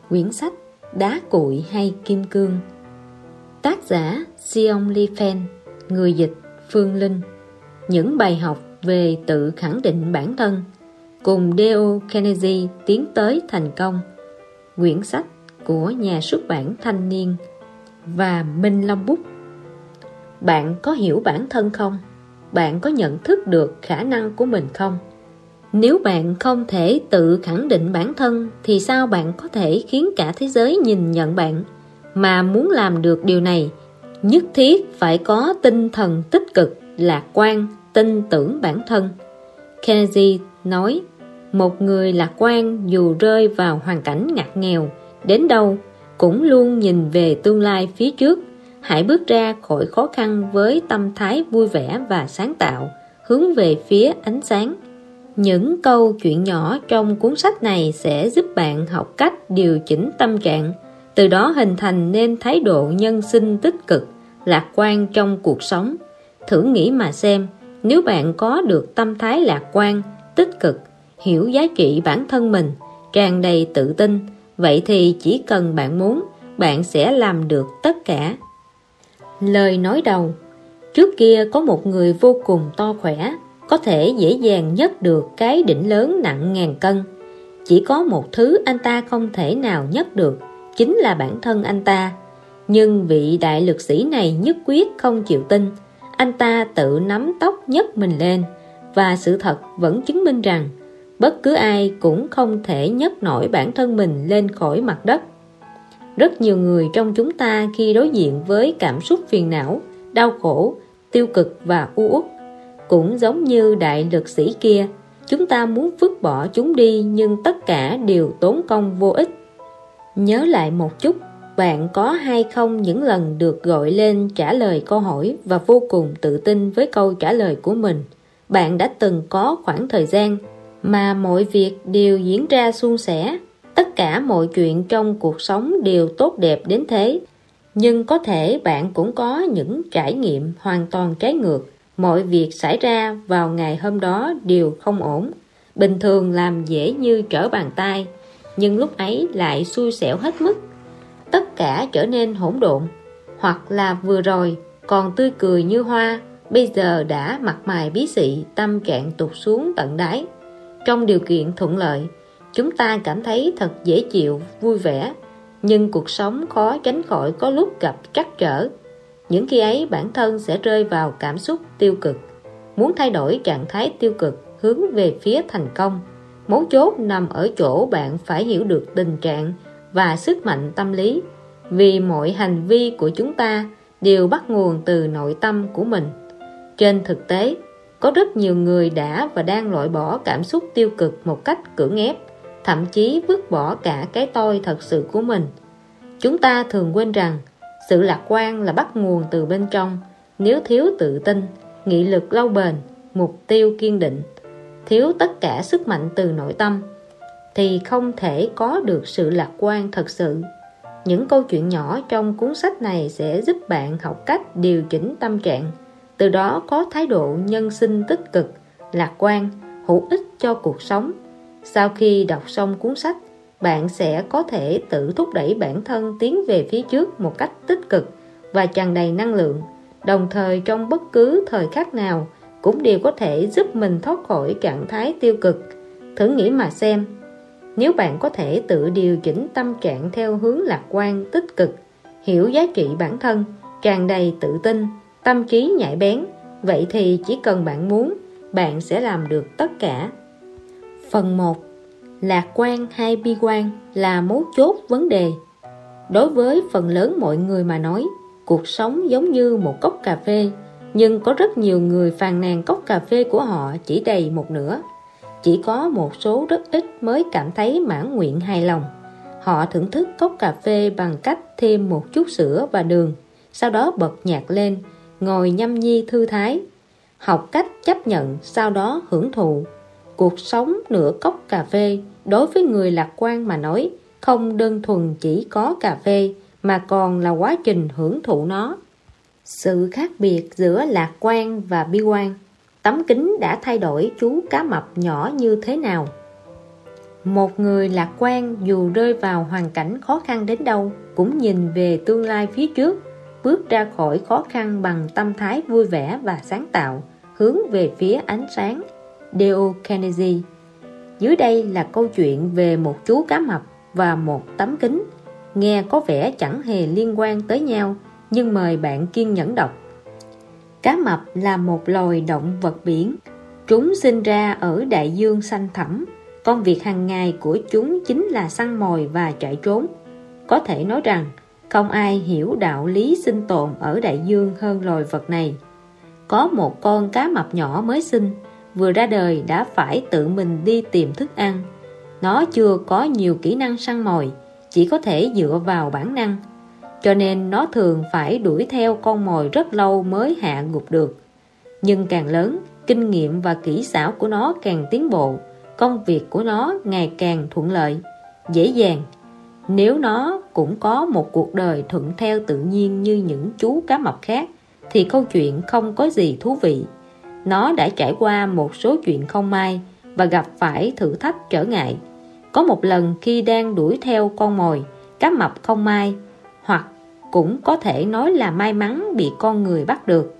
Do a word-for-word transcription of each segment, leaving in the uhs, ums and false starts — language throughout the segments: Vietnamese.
Quyển sách Đá Cuội hay Kim Cương. Tác giả Sion Lee Fan. Người dịch Phương Linh. Những bài học về tự khẳng định bản thân cùng Dale Carnegie tiến tới thành công. Quyển sách của nhà xuất bản Thanh Niên và Minh Long Bút. Bạn có hiểu bản thân không? Bạn có nhận thức được khả năng của mình không? Nếu bạn không thể tự khẳng định bản thân thì sao bạn có thể khiến cả thế giới nhìn nhận bạn? Mà muốn làm được điều này, nhất thiết phải có tinh thần tích cực, lạc quan, tin tưởng bản thân. Carnegie nói, một người lạc quan dù rơi vào hoàn cảnh ngặt nghèo đến đâu cũng luôn nhìn về tương lai phía trước. Hãy bước ra khỏi khó khăn với tâm thái vui vẻ và sáng tạo, hướng về phía ánh sáng. Những câu chuyện nhỏ trong cuốn sách này sẽ giúp bạn học cách điều chỉnh tâm trạng, từ đó hình thành nên thái độ nhân sinh tích cực, lạc quan trong cuộc sống. Thử nghĩ mà xem, nếu bạn có được tâm thái lạc quan, tích cực, hiểu giá trị bản thân mình, tràn đầy tự tin, vậy thì chỉ cần bạn muốn, bạn sẽ làm được tất cả. Lời nói đầu. Trước kia có một người vô cùng to khỏe, có thể dễ dàng nhấc được cái đỉnh lớn nặng ngàn cân. Chỉ có một thứ anh ta không thể nào nhấc được, chính là bản thân anh ta. Nhưng vị đại lực sĩ này nhất quyết không chịu tin. Anh ta tự nắm tóc nhấc mình lên, và sự thật vẫn chứng minh rằng bất cứ ai cũng không thể nhấc nổi bản thân mình lên khỏi mặt đất. Rất nhiều người trong chúng ta khi đối diện với cảm xúc phiền não, đau khổ, tiêu cực và u uất, cũng giống như đại lực sĩ kia, chúng ta muốn vứt bỏ chúng đi nhưng tất cả đều tốn công vô ích. Nhớ lại một chút, bạn có hay không những lần được gọi lên trả lời câu hỏi và vô cùng tự tin với câu trả lời của mình? Bạn đã từng có khoảng thời gian mà mọi việc đều diễn ra suôn sẻ, tất cả mọi chuyện trong cuộc sống đều tốt đẹp đến thế. Nhưng có thể bạn cũng có những trải nghiệm hoàn toàn trái ngược. Mọi việc xảy ra vào ngày hôm đó đều không ổn, bình thường làm dễ như trở bàn tay, nhưng lúc ấy lại xui xẻo hết mức. Tất cả trở nên hỗn độn, hoặc là vừa rồi còn tươi cười như hoa, bây giờ đã mặt mày bí xị, tâm trạng tụt xuống tận đáy. Trong điều kiện thuận lợi, chúng ta cảm thấy thật dễ chịu, vui vẻ, nhưng cuộc sống khó tránh khỏi có lúc gặp trắc trở. Những khi ấy bản thân sẽ rơi vào cảm xúc tiêu cực. Muốn thay đổi trạng thái tiêu cực hướng về phía thành công, mấu chốt nằm ở chỗ bạn phải hiểu được tình trạng và sức mạnh tâm lý, vì mọi hành vi của chúng ta đều bắt nguồn từ nội tâm của mình. Trên thực tế, có rất nhiều người đã và đang loại bỏ cảm xúc tiêu cực một cách cưỡng ép, thậm chí vứt bỏ cả cái tôi thật sự của mình. Chúng ta thường quên rằng sự lạc quan là bắt nguồn từ bên trong. Nếu thiếu tự tin, nghị lực lâu bền, mục tiêu kiên định, thiếu tất cả sức mạnh từ nội tâm, thì không thể có được sự lạc quan thật sự. Những câu chuyện nhỏ trong cuốn sách này sẽ giúp bạn học cách điều chỉnh tâm trạng, từ đó có thái độ nhân sinh tích cực, lạc quan, hữu ích cho cuộc sống. Sau khi đọc xong cuốn sách, bạn sẽ có thể tự thúc đẩy bản thân tiến về phía trước một cách tích cực và tràn đầy năng lượng, đồng thời trong bất cứ thời khắc nào cũng đều có thể giúp mình thoát khỏi trạng thái tiêu cực. Thử nghĩ mà xem, nếu bạn có thể tự điều chỉnh tâm trạng theo hướng lạc quan, tích cực, hiểu giá trị bản thân, tràn đầy tự tin, tâm trí nhạy bén, vậy thì chỉ cần bạn muốn, bạn sẽ làm được tất cả. Phần một. Lạc quan hay bi quan là mấu chốt vấn đề. Đối với phần lớn mọi người mà nói, cuộc sống giống như một cốc cà phê, nhưng có rất nhiều người phàn nàn cốc cà phê của họ chỉ đầy một nửa. Chỉ có một số rất ít mới cảm thấy mãn nguyện hài lòng. Họ thưởng thức cốc cà phê bằng cách thêm một chút sữa và đường, sau đó bật nhạc lên, ngồi nhâm nhi thư thái. Học cách chấp nhận, sau đó hưởng thụ. Cuộc sống nửa cốc cà phê đối với người lạc quan mà nói không đơn thuần chỉ có cà phê, mà còn là quá trình hưởng thụ nó. Sự khác biệt giữa lạc quan và bi quan. Tấm kính đã thay đổi chú cá mập nhỏ như thế nào? Một người lạc quan dù rơi vào hoàn cảnh khó khăn đến đâu cũng nhìn về tương lai phía trước, bước ra khỏi khó khăn bằng tâm thái vui vẻ và sáng tạo, hướng về phía ánh sáng. Dale Carnegie. Dưới đây là câu chuyện về một chú cá mập và một tấm kính. Nghe có vẻ chẳng hề liên quan tới nhau, nhưng mời bạn kiên nhẫn đọc. Cá mập là một loài động vật biển. Chúng sinh ra ở đại dương xanh thẳm. Công việc hàng ngày của chúng chính là săn mồi và chạy trốn. Có thể nói rằng không ai hiểu đạo lý sinh tồn ở đại dương hơn loài vật này. Có một con cá mập nhỏ mới sinh, vừa ra đời đã phải tự mình đi tìm thức ăn. Nó chưa có nhiều kỹ năng săn mồi, chỉ có thể dựa vào bản năng. Cho nên nó thường phải đuổi theo con mồi rất lâu mới hạ gục được. Nhưng càng lớn, kinh nghiệm và kỹ xảo của nó càng tiến bộ. Công việc của nó ngày càng thuận lợi, dễ dàng. Nếu nó cũng có một cuộc đời thuận theo tự nhiên như những chú cá mập khác, thì câu chuyện không có gì thú vị. Nó đã trải qua một số chuyện không may và gặp phải thử thách trở ngại. Có một lần khi đang đuổi theo con mồi, cá mập không may, hoặc cũng có thể nói là may mắn bị con người bắt được.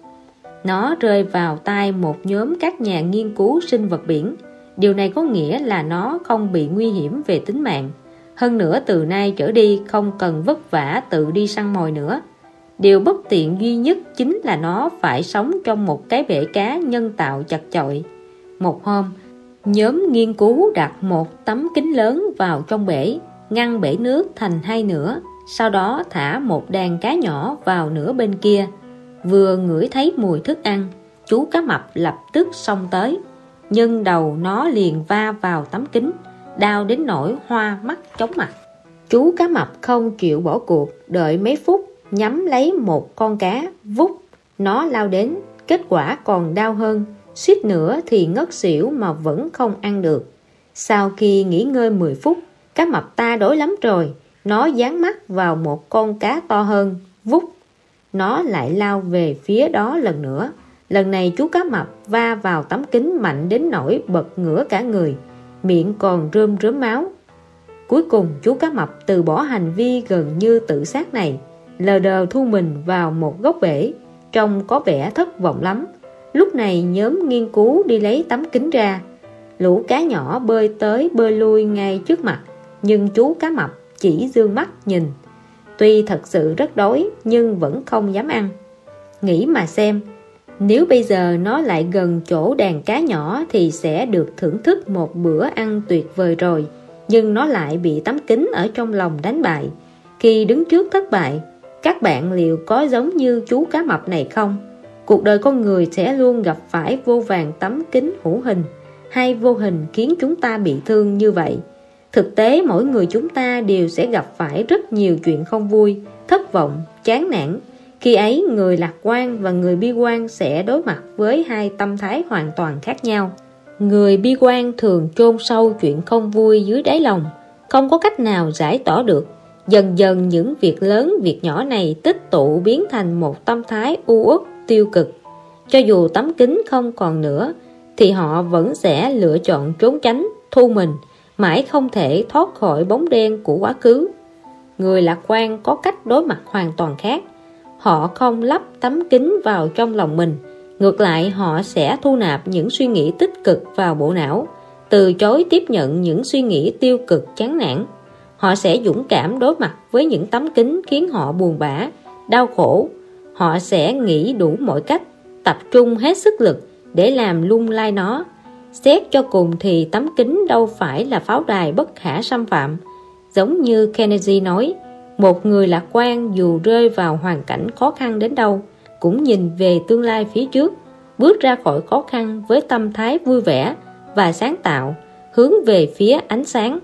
Nó rơi vào tay một nhóm các nhà nghiên cứu sinh vật biển. Điều này có nghĩa là nó không bị nguy hiểm về tính mạng. Hơn nữa từ nay trở đi không cần vất vả tự đi săn mồi nữa. Điều bất tiện duy nhất chính là nó phải sống trong một cái bể cá nhân tạo chật chội. Một hôm, nhóm nghiên cứu đặt một tấm kính lớn vào trong bể, ngăn bể nước thành hai nửa, sau đó thả một đàn cá nhỏ vào nửa bên kia. Vừa ngửi thấy mùi thức ăn, chú cá mập lập tức xông tới, nhưng đầu nó liền va vào tấm kính, đau đến nỗi hoa mắt chóng mặt. Chú cá mập không chịu bỏ cuộc, đợi mấy phút, nhắm lấy một con cá, vút, nó lao đến, kết quả còn đau hơn, suýt nữa thì ngất xỉu mà vẫn không ăn được. Sau khi nghỉ ngơi mười phút, cá mập ta đói lắm rồi, nó dán mắt vào một con cá to hơn, vút, nó lại lao về phía đó lần nữa. Lần này chú cá mập va vào tấm kính mạnh đến nỗi bật ngửa cả người, miệng còn rơm rớm máu. Cuối cùng chú cá mập từ bỏ hành vi gần như tự sát này, lờ đờ thu mình vào một góc bể, trông có vẻ thất vọng lắm. Lúc này nhóm nghiên cứu đi lấy tấm kính ra. Lũ cá nhỏ bơi tới bơi lui ngay trước mặt, nhưng chú cá mập chỉ dương mắt nhìn. Tuy thật sự rất đói nhưng vẫn không dám ăn. Nghĩ mà xem, nếu bây giờ nó lại gần chỗ đàn cá nhỏ thì sẽ được thưởng thức một bữa ăn tuyệt vời rồi. Nhưng nó lại bị tấm kính ở trong lòng đánh bại. Khi đứng trước thất bại, các bạn liệu có giống như chú cá mập này không? Cuộc đời con người sẽ luôn gặp phải vô vàn tấm kính hữu hình hay vô hình khiến chúng ta bị thương như vậy. Thực tế mỗi người chúng ta đều sẽ gặp phải rất nhiều chuyện không vui, thất vọng, chán nản. Khi ấy người lạc quan và người bi quan sẽ đối mặt với hai tâm thái hoàn toàn khác nhau. Người bi quan thường chôn sâu chuyện không vui dưới đáy lòng, không có cách nào giải tỏa được. Dần dần những việc lớn, việc nhỏ này tích tụ biến thành một tâm thái u uất, tiêu cực. Cho dù tấm kính không còn nữa, thì họ vẫn sẽ lựa chọn trốn tránh, thu mình, mãi không thể thoát khỏi bóng đen của quá khứ. Người lạc quan có cách đối mặt hoàn toàn khác. Họ không lắp tấm kính vào trong lòng mình. Ngược lại họ sẽ thu nạp những suy nghĩ tích cực vào bộ não, từ chối tiếp nhận những suy nghĩ tiêu cực chán nản. Họ sẽ dũng cảm đối mặt với những tấm kính khiến họ buồn bã, đau khổ. Họ sẽ nghĩ đủ mọi cách, tập trung hết sức lực để làm lung lay nó. Xét cho cùng thì tấm kính đâu phải là pháo đài bất khả xâm phạm. Giống như Kennedy nói, một người lạc quan dù rơi vào hoàn cảnh khó khăn đến đâu cũng nhìn về tương lai phía trước, bước ra khỏi khó khăn với tâm thái vui vẻ và sáng tạo, hướng về phía ánh sáng.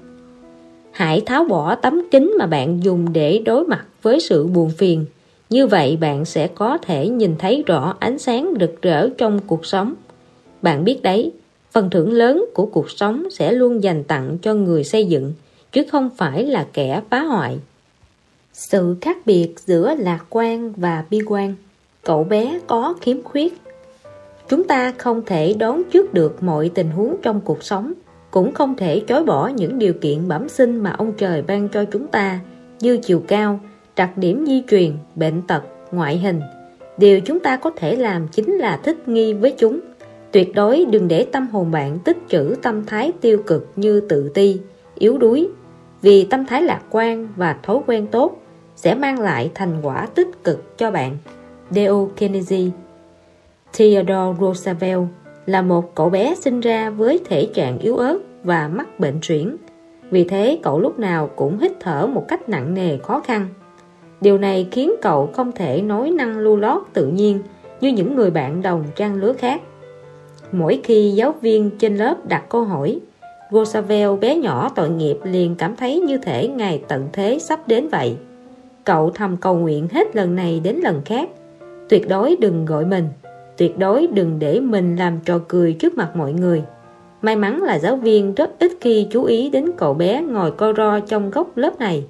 Hãy tháo bỏ tấm kính mà bạn dùng để đối mặt với sự buồn phiền. Như vậy bạn sẽ có thể nhìn thấy rõ ánh sáng rực rỡ trong cuộc sống. Bạn biết đấy, phần thưởng lớn của cuộc sống sẽ luôn dành tặng cho người xây dựng, chứ không phải là kẻ phá hoại. Sự khác biệt giữa lạc quan và bi quan. Cậu bé có khiếm khuyết. Chúng ta không thể đoán trước được mọi tình huống trong cuộc sống. cũng không thể chối bỏ những điều kiện bẩm sinh mà ông trời ban cho chúng ta, như chiều cao, đặc điểm di truyền, bệnh tật, ngoại hình. Điều chúng ta có thể làm chính là thích nghi với chúng. Tuyệt đối đừng để tâm hồn bạn tích trữ tâm thái tiêu cực như tự ti, yếu đuối, vì tâm thái lạc quan và thói quen tốt sẽ mang lại thành quả tích cực cho bạn. Dale Carnegie. Theodore Roosevelt là một cậu bé sinh ra với thể trạng yếu ớt và mắc bệnh suyễn. Vì thế cậu lúc nào cũng hít thở một cách nặng nề khó khăn. Điều này khiến cậu không thể nói năng lưu loát tự nhiên như những người bạn đồng trang lứa khác. Mỗi khi giáo viên trên lớp đặt câu hỏi, Roosevelt bé nhỏ tội nghiệp liền cảm thấy như thể ngày tận thế sắp đến vậy. Cậu thầm cầu nguyện hết lần này đến lần khác: tuyệt đối đừng gọi mình, tuyệt đối đừng để mình làm trò cười trước mặt mọi người. May mắn là giáo viên rất ít khi chú ý đến cậu bé ngồi co ro trong góc lớp này.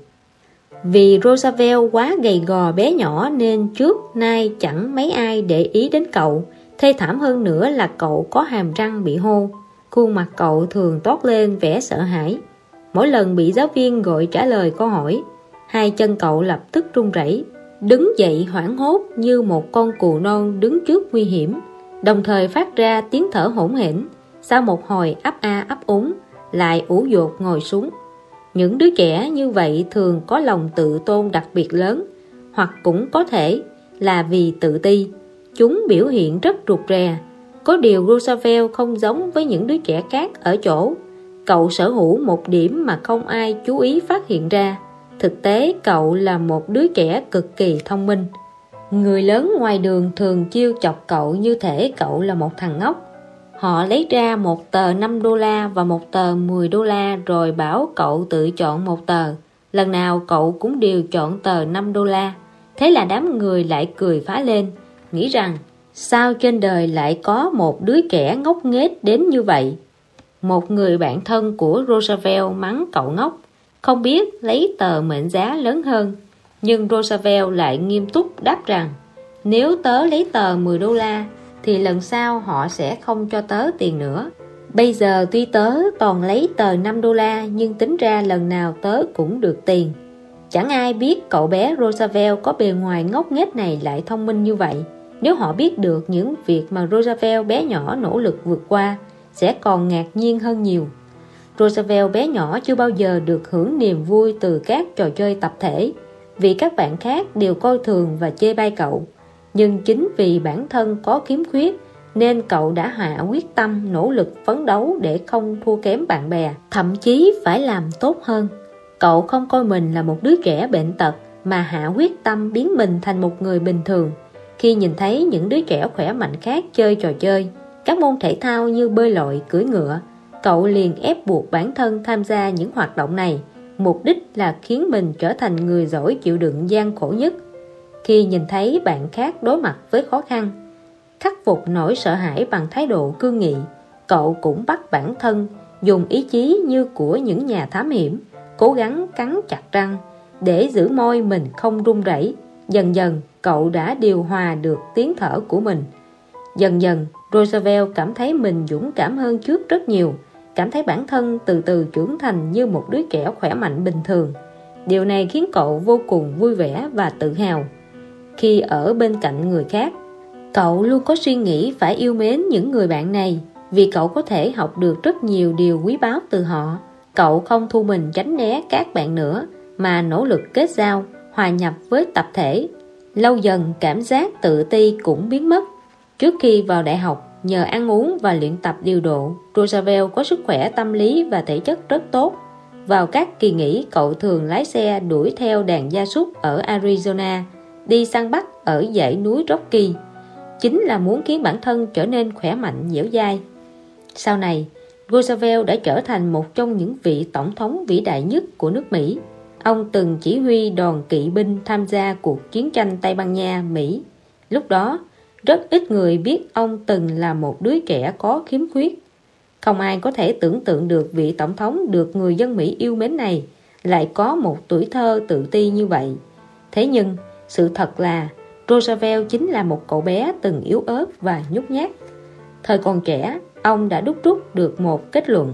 Vì Roosevelt quá gầy gò bé nhỏ nên trước nay chẳng mấy ai để ý đến cậu. Thê thảm hơn nữa là cậu có hàm răng bị hô. Khuôn mặt cậu thường toát lên vẻ sợ hãi. Mỗi lần bị giáo viên gọi trả lời câu hỏi, hai chân cậu lập tức run rẩy, đứng dậy hoảng hốt như một con cừu non đứng trước nguy hiểm, đồng thời phát ra tiếng thở hổn hển. Sau một hồi ấp a ấp úng, lại ủ dột ngồi xuống. Những đứa trẻ như vậy thường có lòng tự tôn đặc biệt lớn, hoặc cũng có thể là vì tự ti. Chúng biểu hiện rất rụt rè. Có điều Roosevelt không giống với những đứa trẻ khác ở chỗ cậu sở hữu một điểm mà không ai chú ý phát hiện ra. Thực tế cậu là một đứa trẻ cực kỳ thông minh. Người lớn ngoài đường thường trêu chọc cậu như thể cậu là một thằng ngốc. Họ lấy ra một tờ năm đô la và một tờ mười đô la rồi bảo cậu tự chọn một tờ. Lần nào cậu cũng đều chọn tờ năm đô la. Thế là đám người lại cười phá lên, nghĩ rằng sao trên đời lại có một đứa trẻ ngốc nghếch đến như vậy. Một người bạn thân của Roosevelt mắng cậu ngốc, không biết lấy tờ mệnh giá lớn hơn. Nhưng Roosevelt lại nghiêm túc đáp rằng nếu tớ lấy tờ mười đô la thì lần sau họ sẽ không cho tớ tiền nữa. Bây giờ tuy tớ toàn lấy tờ năm đô la nhưng tính ra lần nào tớ cũng được tiền. Chẳng ai biết cậu bé Roosevelt có bề ngoài ngốc nghếch này lại thông minh như vậy. Nếu họ biết được những việc mà Roosevelt bé nhỏ nỗ lực vượt qua, sẽ còn ngạc nhiên hơn nhiều. Roosevelt bé nhỏ chưa bao giờ được hưởng niềm vui từ các trò chơi tập thể, vì các bạn khác đều coi thường và chê bai cậu. Nhưng chính vì bản thân có khiếm khuyết nên cậu đã hạ quyết tâm nỗ lực phấn đấu để không thua kém bạn bè, thậm chí phải làm tốt hơn. Cậu không coi mình là một đứa trẻ bệnh tật mà hạ quyết tâm biến mình thành một người bình thường. Khi nhìn thấy những đứa trẻ khỏe mạnh khác chơi trò chơi, các môn thể thao như bơi lội, cưỡi ngựa, cậu liền ép buộc bản thân tham gia những hoạt động này, mục đích là khiến mình trở thành người giỏi chịu đựng gian khổ nhất. Khi nhìn thấy bạn khác đối mặt với khó khăn, khắc phục nỗi sợ hãi bằng thái độ cương nghị, cậu cũng bắt bản thân dùng ý chí như của những nhà thám hiểm, cố gắng cắn chặt răng để giữ môi mình không run rẩy. Dần dần cậu đã điều hòa được tiếng thở của mình. Dần dần Roosevelt cảm thấy mình dũng cảm hơn trước rất nhiều, cảm thấy bản thân từ từ trưởng thành như một đứa trẻ khỏe mạnh bình thường. Điều này khiến cậu vô cùng vui vẻ và tự hào. Khi ở bên cạnh người khác, cậu luôn có suy nghĩ phải yêu mến những người bạn này, vì cậu có thể học được rất nhiều điều quý báu từ họ. Cậu không thu mình tránh né các bạn nữa, mà nỗ lực kết giao, hòa nhập với tập thể. Lâu dần cảm giác tự ti cũng biến mất. Trước khi vào đại học, nhờ ăn uống và luyện tập điều độ, Roosevelt có sức khỏe tâm lý và thể chất rất tốt. Vào các kỳ nghỉ, cậu thường lái xe đuổi theo đàn gia súc ở Arizona, đi săn bắt ở dãy núi Rocky, chính là muốn khiến bản thân trở nên khỏe mạnh dẻo dai. Sau này, Roosevelt đã trở thành một trong những vị tổng thống vĩ đại nhất của nước Mỹ. Ông từng chỉ huy đoàn kỵ binh tham gia cuộc chiến tranh Tây Ban Nha, Mỹ. Lúc đó, rất ít người biết ông từng là một đứa trẻ có khiếm khuyết. Không ai có thể tưởng tượng được vị tổng thống được người dân Mỹ yêu mến này lại có một tuổi thơ tự ti như vậy. Thế nhưng, sự thật là Roosevelt chính là một cậu bé từng yếu ớt và nhút nhát. Thời còn trẻ, ông đã đúc rút được một kết luận: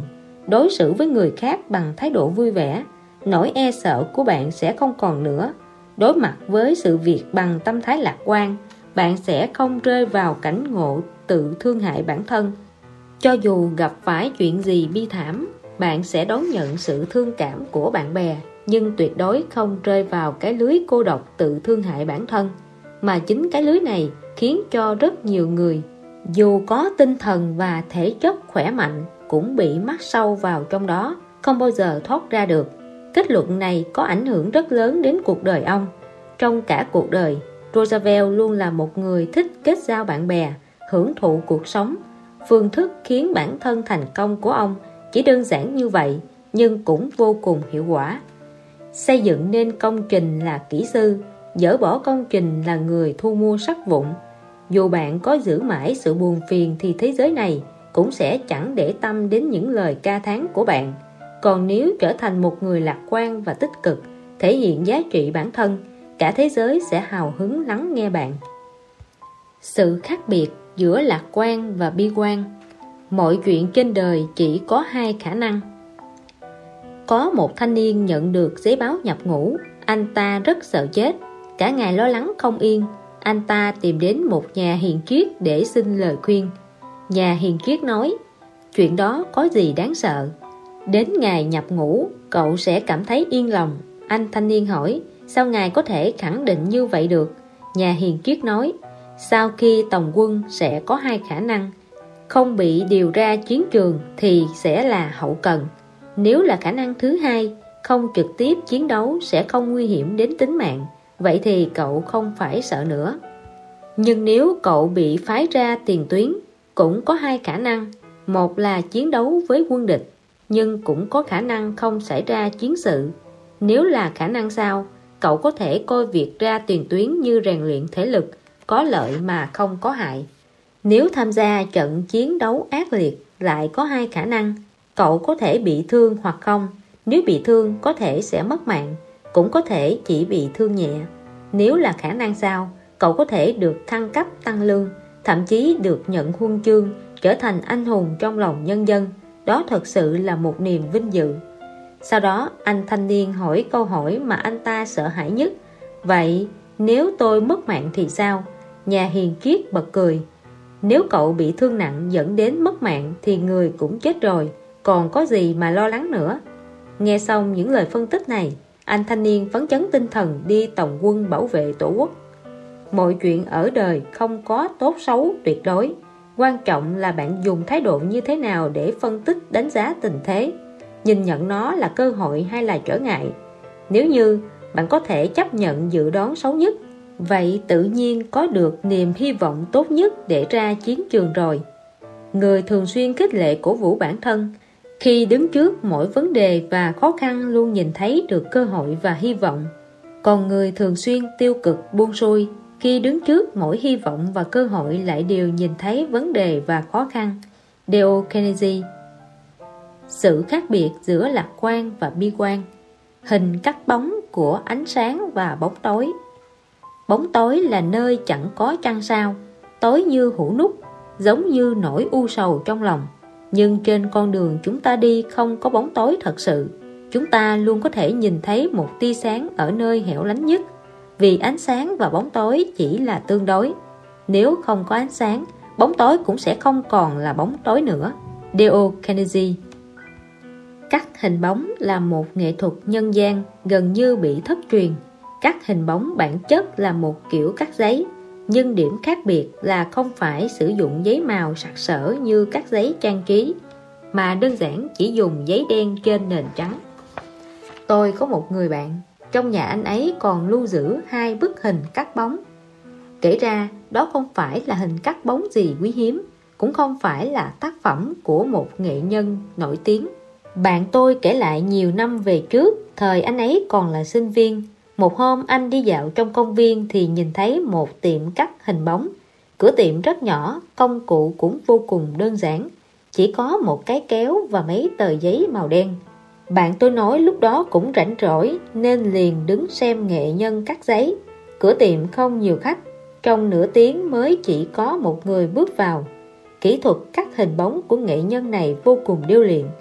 đối xử với người khác bằng thái độ vui vẻ, nỗi e sợ của bạn sẽ không còn nữa. Đối mặt với sự việc bằng tâm thái lạc quan, bạn sẽ không rơi vào cảnh ngộ tự thương hại bản thân. Cho dù gặp phải chuyện gì bi thảm, bạn sẽ đón nhận sự thương cảm của bạn bè, nhưng tuyệt đối không rơi vào cái lưới cô độc tự thương hại bản thân. Mà chính cái lưới này khiến cho rất nhiều người, dù có tinh thần và thể chất khỏe mạnh, cũng bị mắc sâu vào trong đó, không bao giờ thoát ra được. Kết luận này có ảnh hưởng rất lớn đến cuộc đời ông. Trong cả cuộc đời, Roosevelt luôn là một người thích kết giao bạn bè, hưởng thụ cuộc sống. Phương thức khiến bản thân thành công của ông chỉ đơn giản như vậy, nhưng cũng vô cùng hiệu quả. Xây dựng nên công trình là kỹ sư, dỡ bỏ công trình là người thu mua sắt vụn. Dù bạn có giữ mãi sự buồn phiền thì thế giới này cũng sẽ chẳng để tâm đến những lời ca thán của bạn. Còn nếu trở thành một người lạc quan và tích cực, thể hiện giá trị bản thân, cả thế giới sẽ hào hứng lắng nghe bạn. Sự khác biệt giữa lạc quan và bi quan. Mọi chuyện trên đời chỉ có hai khả năng. Có một thanh niên nhận được giấy báo nhập ngũ. Anh ta rất sợ chết, cả ngày lo lắng không yên. Anh ta tìm đến một nhà hiền triết để xin lời khuyên. Nhà hiền triết nói, chuyện đó có gì đáng sợ? Đến ngày nhập ngũ, cậu sẽ cảm thấy yên lòng. Anh thanh niên hỏi, sao ngài có thể khẳng định như vậy được? Nhà hiền triết nói, sau khi tòng quân sẽ có hai khả năng. Không bị điều ra chiến trường thì sẽ là hậu cần. Nếu là khả năng thứ hai, không trực tiếp chiến đấu sẽ không nguy hiểm đến tính mạng, vậy thì cậu không phải sợ nữa. Nhưng nếu cậu bị phái ra tiền tuyến, cũng có hai khả năng. Một là chiến đấu với quân địch, nhưng cũng có khả năng không xảy ra chiến sự. Nếu là khả năng sau, cậu có thể coi việc ra tiền tuyến như rèn luyện thể lực, có lợi mà không có hại. Nếu tham gia trận chiến đấu ác liệt, lại có hai khả năng. Cậu có thể bị thương hoặc không. Nếu bị thương có thể sẽ mất mạng, cũng có thể chỉ bị thương nhẹ. Nếu là khả năng sau, cậu có thể được thăng cấp tăng lương, thậm chí được nhận huân chương, trở thành anh hùng trong lòng nhân dân. Đó thật sự là một niềm vinh dự. Sau đó anh thanh niên hỏi câu hỏi mà anh ta sợ hãi nhất. Vậy nếu tôi mất mạng thì sao? Nhà hiền triết bật cười. Nếu cậu bị thương nặng dẫn đến mất mạng thì người cũng chết rồi, còn có gì mà lo lắng nữa. Nghe xong những lời phân tích này, anh thanh niên phấn chấn tinh thần đi tòng quân bảo vệ tổ quốc. Mọi chuyện ở đời không có tốt xấu tuyệt đối. Quan trọng là bạn dùng thái độ như thế nào để phân tích đánh giá tình thế, nhìn nhận nó là cơ hội hay là trở ngại. Nếu như bạn có thể chấp nhận dự đoán xấu nhất, vậy tự nhiên có được niềm hy vọng tốt nhất để ra chiến trường rồi. Người thường xuyên khích lệ cổ vũ bản thân, khi đứng trước mỗi vấn đề và khó khăn luôn nhìn thấy được cơ hội và hy vọng. Còn người thường xuyên tiêu cực buông xuôi, khi đứng trước mỗi hy vọng và cơ hội lại đều nhìn thấy vấn đề và khó khăn. Dale Carnegie. Sự khác biệt giữa lạc quan và bi quan. Hình cắt bóng của ánh sáng và bóng tối. Bóng tối là nơi chẳng có trăng sao, tối như hũ nút, giống như nỗi u sầu trong lòng. Nhưng trên con đường chúng ta đi không có bóng tối thật sự. Chúng ta luôn có thể nhìn thấy một tia sáng ở nơi hẻo lánh nhất, vì ánh sáng và bóng tối chỉ là tương đối. Nếu không có ánh sáng, bóng tối cũng sẽ không còn là bóng tối nữa. Dale Carnegie. Cắt hình bóng là một nghệ thuật nhân gian gần như bị thất truyền. Cắt hình bóng bản chất là một kiểu cắt giấy, nhưng điểm khác biệt là không phải sử dụng giấy màu sặc sỡ như các giấy trang trí, mà đơn giản chỉ dùng giấy đen trên nền trắng. Tôi có một người bạn, trong nhà anh ấy còn lưu giữ hai bức hình cắt bóng. Kể ra đó không phải là hình cắt bóng gì quý hiếm, cũng không phải là tác phẩm của một nghệ nhân nổi tiếng. Bạn tôi kể lại nhiều năm về trước, thời anh ấy còn là sinh viên. Một hôm anh đi dạo trong công viên thì nhìn thấy một tiệm cắt hình bóng. Cửa tiệm rất nhỏ, công cụ cũng vô cùng đơn giản, chỉ có một cái kéo và mấy tờ giấy màu đen. Bạn tôi nói lúc đó cũng rảnh rỗi nên liền đứng xem nghệ nhân cắt giấy. Cửa tiệm không nhiều khách, trong nửa tiếng mới chỉ có một người bước vào. Kỹ thuật cắt hình bóng của nghệ nhân này vô cùng điêu luyện.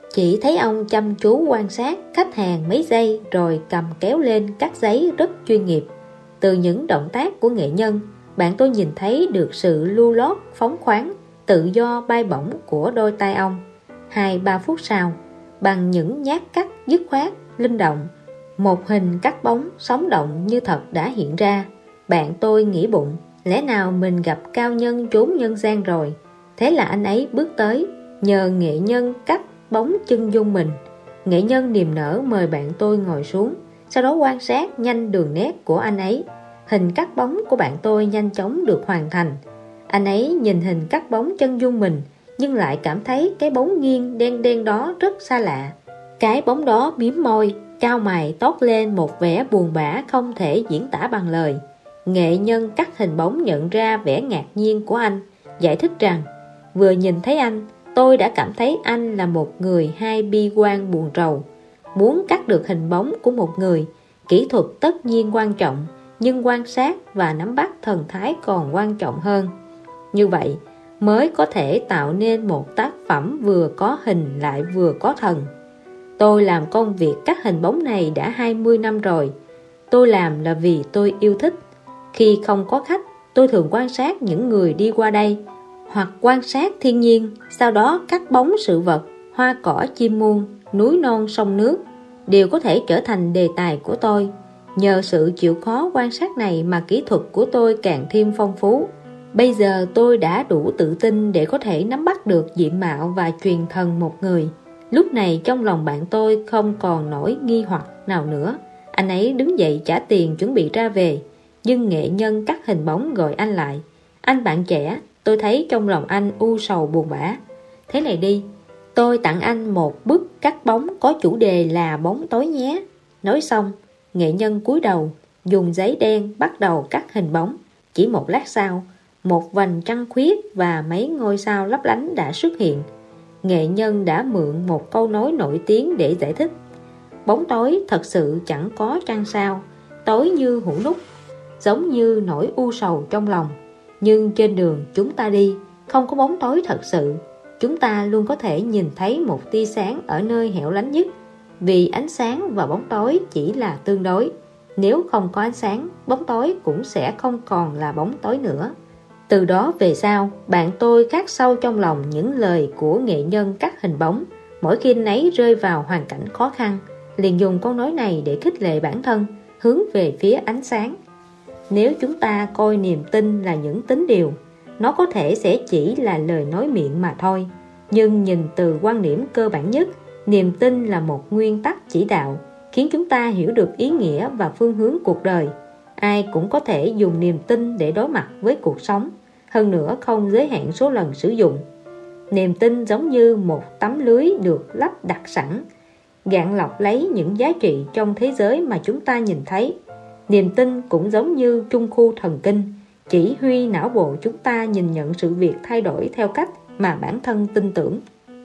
Chỉ thấy ông chăm chú quan sát khách hàng mấy giây rồi cầm kéo lên cắt giấy rất chuyên nghiệp. Từ những động tác của nghệ nhân, bạn tôi nhìn thấy được sự lưu lót, phóng khoáng, tự do bay bổng của đôi tay ông. Hai ba phút sau, bằng những nhát cắt dứt khoát, linh động, một hình cắt bóng sống động như thật đã hiện ra. Bạn tôi nghĩ bụng, lẽ nào mình gặp cao nhân chốn nhân gian rồi. Thế là anh ấy bước tới, nhờ nghệ nhân cắt bóng chân dung mình. Nghệ nhân niềm nở mời bạn tôi ngồi xuống, sau đó quan sát nhanh đường nét của anh ấy. Hình cắt bóng của bạn tôi nhanh chóng được hoàn thành. Anh ấy nhìn hình cắt bóng chân dung mình, nhưng lại cảm thấy cái bóng nghiêng đen đen đó rất xa lạ. Cái bóng đó mím môi, cau mày, toát lên một vẻ buồn bã không thể diễn tả bằng lời. Nghệ nhân cắt hình bóng nhận ra vẻ ngạc nhiên của anh, giải thích rằng vừa nhìn thấy anh, tôi đã cảm thấy anh là một người hay bi quan buồn rầu. Muốn cắt được hình bóng của một người, kỹ thuật tất nhiên quan trọng, nhưng quan sát và nắm bắt thần thái còn quan trọng hơn. Như vậy mới có thể tạo nên một tác phẩm vừa có hình lại vừa có thần. Tôi làm công việc cắt hình bóng này đã hai mươi năm rồi. Tôi làm là vì tôi yêu thích. Khi không có khách, tôi thường quan sát những người đi qua đây, hoặc quan sát thiên nhiên, sau đó cắt bóng sự vật, hoa cỏ chim muông, núi non sông nước, đều có thể trở thành đề tài của tôi. Nhờ sự chịu khó quan sát này mà kỹ thuật của tôi càng thêm phong phú. Bây giờ tôi đã đủ tự tin để có thể nắm bắt được diện mạo và truyền thần một người. Lúc này trong lòng bạn tôi không còn nổi nghi hoặc nào nữa. Anh ấy đứng dậy trả tiền chuẩn bị ra về, nhưng nghệ nhân cắt hình bóng gọi anh lại. Anh bạn trẻ, tôi thấy trong lòng anh u sầu buồn bã. Thế này đi, tôi tặng anh một bức cắt bóng có chủ đề là bóng tối nhé. Nói xong, nghệ nhân cúi đầu, dùng giấy đen bắt đầu cắt hình bóng. Chỉ một lát sau, một vành trăng khuyết và mấy ngôi sao lấp lánh đã xuất hiện. Nghệ nhân đã mượn một câu nói nổi tiếng để giải thích. Bóng tối thật sự chẳng có trăng sao, tối như hũ nút, giống như nỗi u sầu trong lòng. Nhưng trên đường chúng ta đi, không có bóng tối thật sự. Chúng ta luôn có thể nhìn thấy một tia sáng ở nơi hẻo lánh nhất, vì ánh sáng và bóng tối chỉ là tương đối. Nếu không có ánh sáng, bóng tối cũng sẽ không còn là bóng tối nữa. Từ đó về sau, bạn tôi khắc sâu trong lòng những lời của nghệ nhân cắt hình bóng. Mỗi khi anh ấy rơi vào hoàn cảnh khó khăn, liền dùng câu nói này để khích lệ bản thân, hướng về phía ánh sáng. Nếu chúng ta coi niềm tin là những tín điều, nó có thể sẽ chỉ là lời nói miệng mà thôi. Nhưng nhìn từ quan điểm cơ bản nhất, niềm tin là một nguyên tắc chỉ đạo, khiến chúng ta hiểu được ý nghĩa và phương hướng cuộc đời. Ai cũng có thể dùng niềm tin để đối mặt với cuộc sống, hơn nữa không giới hạn số lần sử dụng. Niềm tin giống như một tấm lưới được lắp đặt sẵn, gạn lọc lấy những giá trị trong thế giới mà chúng ta nhìn thấy. Niềm tin cũng giống như trung khu thần kinh, chỉ huy não bộ chúng ta nhìn nhận sự việc thay đổi theo cách mà bản thân tin tưởng.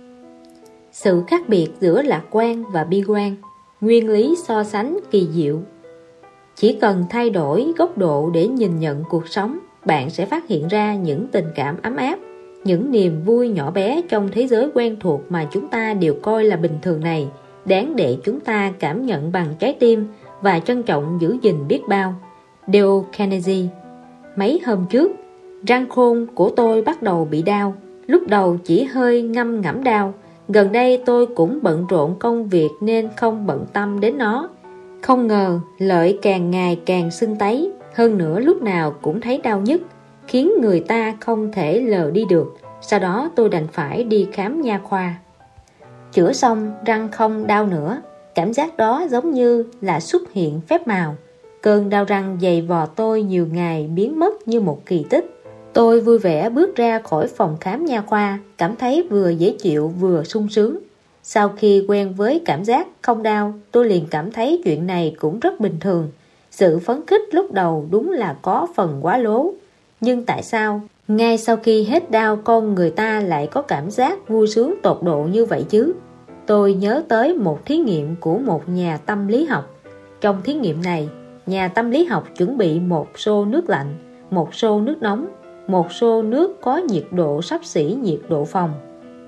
Sự khác biệt giữa lạc quan và bi quan, nguyên lý so sánh kỳ diệu. Chỉ cần thay đổi góc độ để nhìn nhận cuộc sống, bạn sẽ phát hiện ra những tình cảm ấm áp, những niềm vui nhỏ bé trong thế giới quen thuộc mà chúng ta đều coi là bình thường này, đáng để chúng ta cảm nhận bằng trái tim và trân trọng giữ gìn biết bao. Dale Carnegie. Mấy hôm trước, răng khôn của tôi bắt đầu bị đau. Lúc đầu chỉ hơi ngâm ngẫm đau. Gần đây tôi cũng bận rộn công việc nên không bận tâm đến nó. Không ngờ lợi càng ngày càng sưng tấy, hơn nữa lúc nào cũng thấy đau nhức, khiến người ta không thể lờ đi được. Sau đó tôi đành phải đi khám nha khoa. Chữa xong răng không đau nữa. Cảm giác đó giống như là xuất hiện phép màu. Cơn đau răng dày vò tôi nhiều ngày biến mất như một kỳ tích. Tôi vui vẻ bước ra khỏi phòng khám nha khoa, cảm thấy vừa dễ chịu vừa sung sướng. Sau khi quen với cảm giác không đau, tôi liền cảm thấy chuyện này cũng rất bình thường. Sự phấn khích lúc đầu đúng là có phần quá lố. Nhưng tại sao ngay sau khi hết đau con người ta lại có cảm giác vui sướng tột độ như vậy chứ? Tôi nhớ tới một thí nghiệm của một nhà tâm lý học. Trong thí nghiệm này, nhà tâm lý học chuẩn bị một xô nước lạnh, một xô nước nóng, một xô nước có nhiệt độ xấp xỉ nhiệt độ phòng.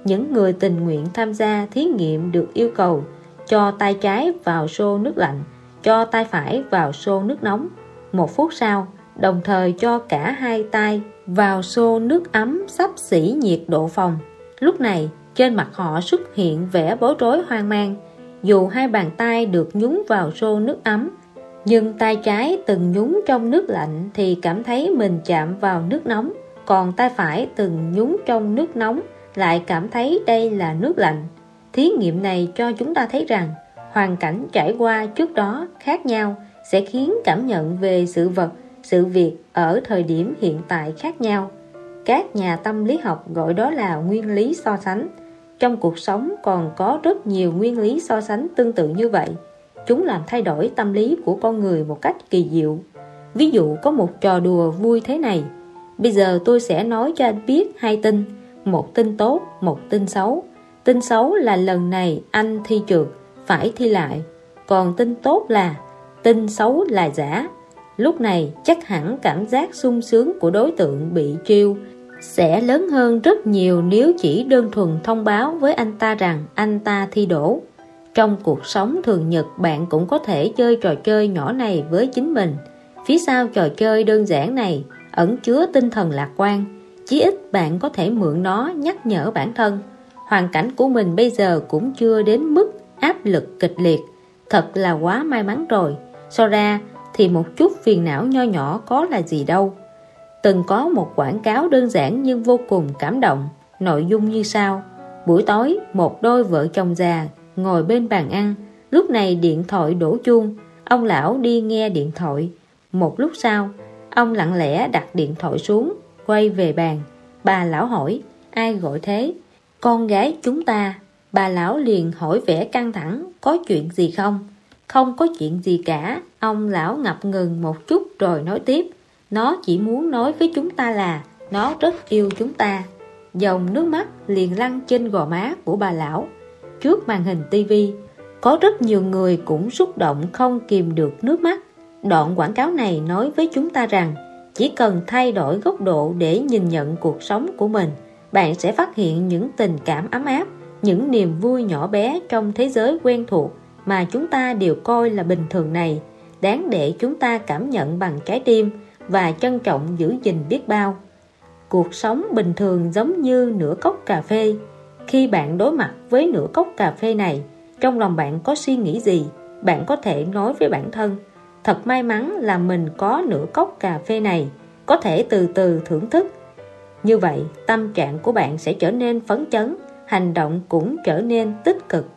những người tình nguyện tham gia thí nghiệm được yêu cầu cho tay trái vào xô nước lạnh, cho tay phải vào xô nước nóng. Một phút sau, đồng thời cho cả hai tay vào xô nước ấm xấp xỉ nhiệt độ phòng. Lúc này, trên mặt họ xuất hiện vẻ bối rối hoang mang. Dù hai bàn tay được nhúng vào xô nước ấm, nhưng tay trái từng nhúng trong nước lạnh thì cảm thấy mình chạm vào nước nóng, còn tay phải từng nhúng trong nước nóng lại cảm thấy đây là nước lạnh. Thí nghiệm này cho chúng ta thấy rằng hoàn cảnh trải qua trước đó khác nhau sẽ khiến cảm nhận về sự vật, sự việc ở thời điểm hiện tại khác nhau. Các nhà tâm lý học gọi đó là nguyên lý so sánh. Trong cuộc sống còn có rất nhiều nguyên lý so sánh tương tự như vậy. Chúng làm thay đổi tâm lý của con người một cách kỳ diệu. Ví dụ có một trò đùa vui thế này. Bây giờ tôi sẽ nói cho anh biết hai tin, một tin tốt, một tin xấu. Tin xấu là lần này anh thi trượt, phải thi lại. Còn tin tốt là tin xấu là giả. Lúc này chắc hẳn cảm giác sung sướng của đối tượng bị trêu sẽ lớn hơn rất nhiều nếu chỉ đơn thuần thông báo với anh ta rằng anh ta thi đỗ. Trong cuộc sống thường nhật, bạn cũng có thể chơi trò chơi nhỏ này với chính mình. Phía sau trò chơi đơn giản này ẩn chứa tinh thần lạc quan. Chí ít bạn có thể mượn nó nhắc nhở bản thân hoàn cảnh của mình bây giờ cũng chưa đến mức áp lực kịch liệt. Thật là quá may mắn rồi. So ra thì một chút phiền não nho nhỏ có là gì đâu. Từng có một quảng cáo đơn giản nhưng vô cùng cảm động. Nội dung như sau: buổi tối, một đôi vợ chồng già ngồi bên bàn ăn. Lúc này điện thoại đổ chuông. Ông lão đi nghe điện thoại. Một lúc sau, ông lặng lẽ đặt điện thoại xuống, quay về bàn. Bà lão hỏi: ai gọi thế? Con gái chúng ta. Bà lão liền hỏi vẻ căng thẳng: có chuyện gì không? Không có chuyện gì cả. Ông lão ngập ngừng một chút rồi nói tiếp: nó chỉ muốn nói với chúng ta là nó rất yêu chúng ta. Dòng nước mắt liền lăn trên gò má của bà lão. Trước màn hình tivi, có rất nhiều người cũng xúc động không kìm được nước mắt. Đoạn quảng cáo này nói với chúng ta rằng chỉ cần thay đổi góc độ để nhìn nhận cuộc sống của mình, bạn sẽ phát hiện những tình cảm ấm áp, những niềm vui nhỏ bé trong thế giới quen thuộc mà chúng ta đều coi là bình thường này, đáng để chúng ta cảm nhận bằng trái tim và trân trọng giữ gìn biết bao. Cuộc sống bình thường giống như nửa cốc cà phê. Khi bạn đối mặt với nửa cốc cà phê này, trong lòng bạn có suy nghĩ gì? Bạn có thể nói với bản thân: thật may mắn là mình có nửa cốc cà phê này, có thể từ từ thưởng thức. Như vậy, tâm trạng của bạn sẽ trở nên phấn chấn, hành động cũng trở nên tích cực.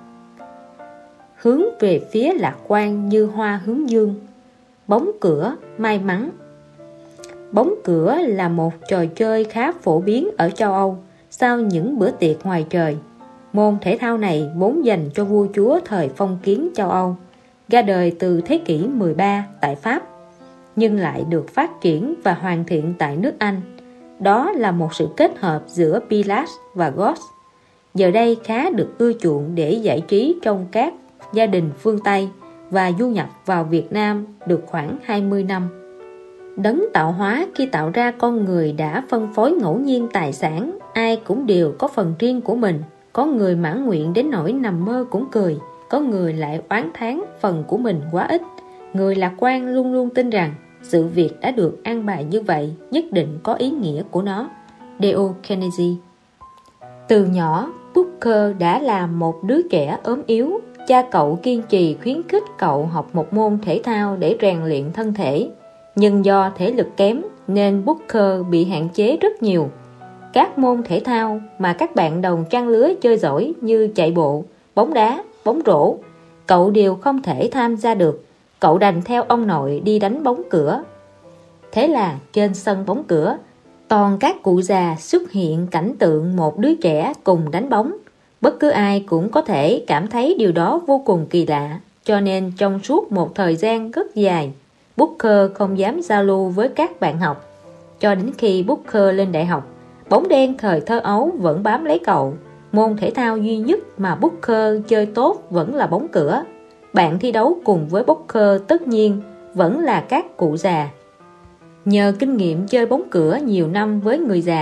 Hướng về phía lạc quan như hoa hướng dương. Bóng cửa may mắn. Bóng cửa là một trò chơi khá phổ biến ở châu Âu sau những bữa tiệc ngoài trời. Môn thể thao này vốn dành cho vua chúa thời phong kiến châu Âu, ra đời từ thế kỷ mười ba tại Pháp, nhưng lại được phát triển và hoàn thiện tại nước Anh. Đó là một sự kết hợp giữa Pilates và Golf. Giờ đây khá được ưa chuộng để giải trí trong các gia đình phương Tây và du nhập vào Việt Nam được khoảng hai mươi năm. Đấng tạo hóa khi tạo ra con người đã phân phối ngẫu nhiên tài sản, ai cũng đều có phần riêng của mình. Có người mãn nguyện đến nỗi nằm mơ cũng cười, có người lại oán thán phần của mình quá ít. Người lạc quan luôn luôn tin rằng sự việc đã được an bài như vậy nhất định có ý nghĩa của nó. Dale Carnegie. Từ nhỏ, Booker đã là một đứa trẻ ốm yếu. Cha cậu kiên trì khuyến khích cậu học một môn thể thao để rèn luyện thân thể. Nhưng do thể lực kém nên Booker bị hạn chế rất nhiều. Các môn thể thao mà các bạn đồng trang lứa chơi giỏi như chạy bộ, bóng đá, bóng rổ, cậu đều không thể tham gia được. Cậu đành theo ông nội đi đánh bóng cửa. Thế là trên sân bóng cửa, toàn các cụ già xuất hiện cảnh tượng một đứa trẻ cùng đánh bóng. Bất cứ ai cũng có thể cảm thấy điều đó vô cùng kỳ lạ. Cho nên trong suốt một thời gian rất dài, Booker không dám giao lưu với các bạn học. Cho đến khi Booker lên đại học, bóng đen thời thơ ấu vẫn bám lấy cậu. Môn thể thao duy nhất mà Booker chơi tốt vẫn là bóng cửa. Bạn thi đấu cùng với Booker tất nhiên vẫn là các cụ già. Nhờ kinh nghiệm chơi bóng cửa nhiều năm với người già,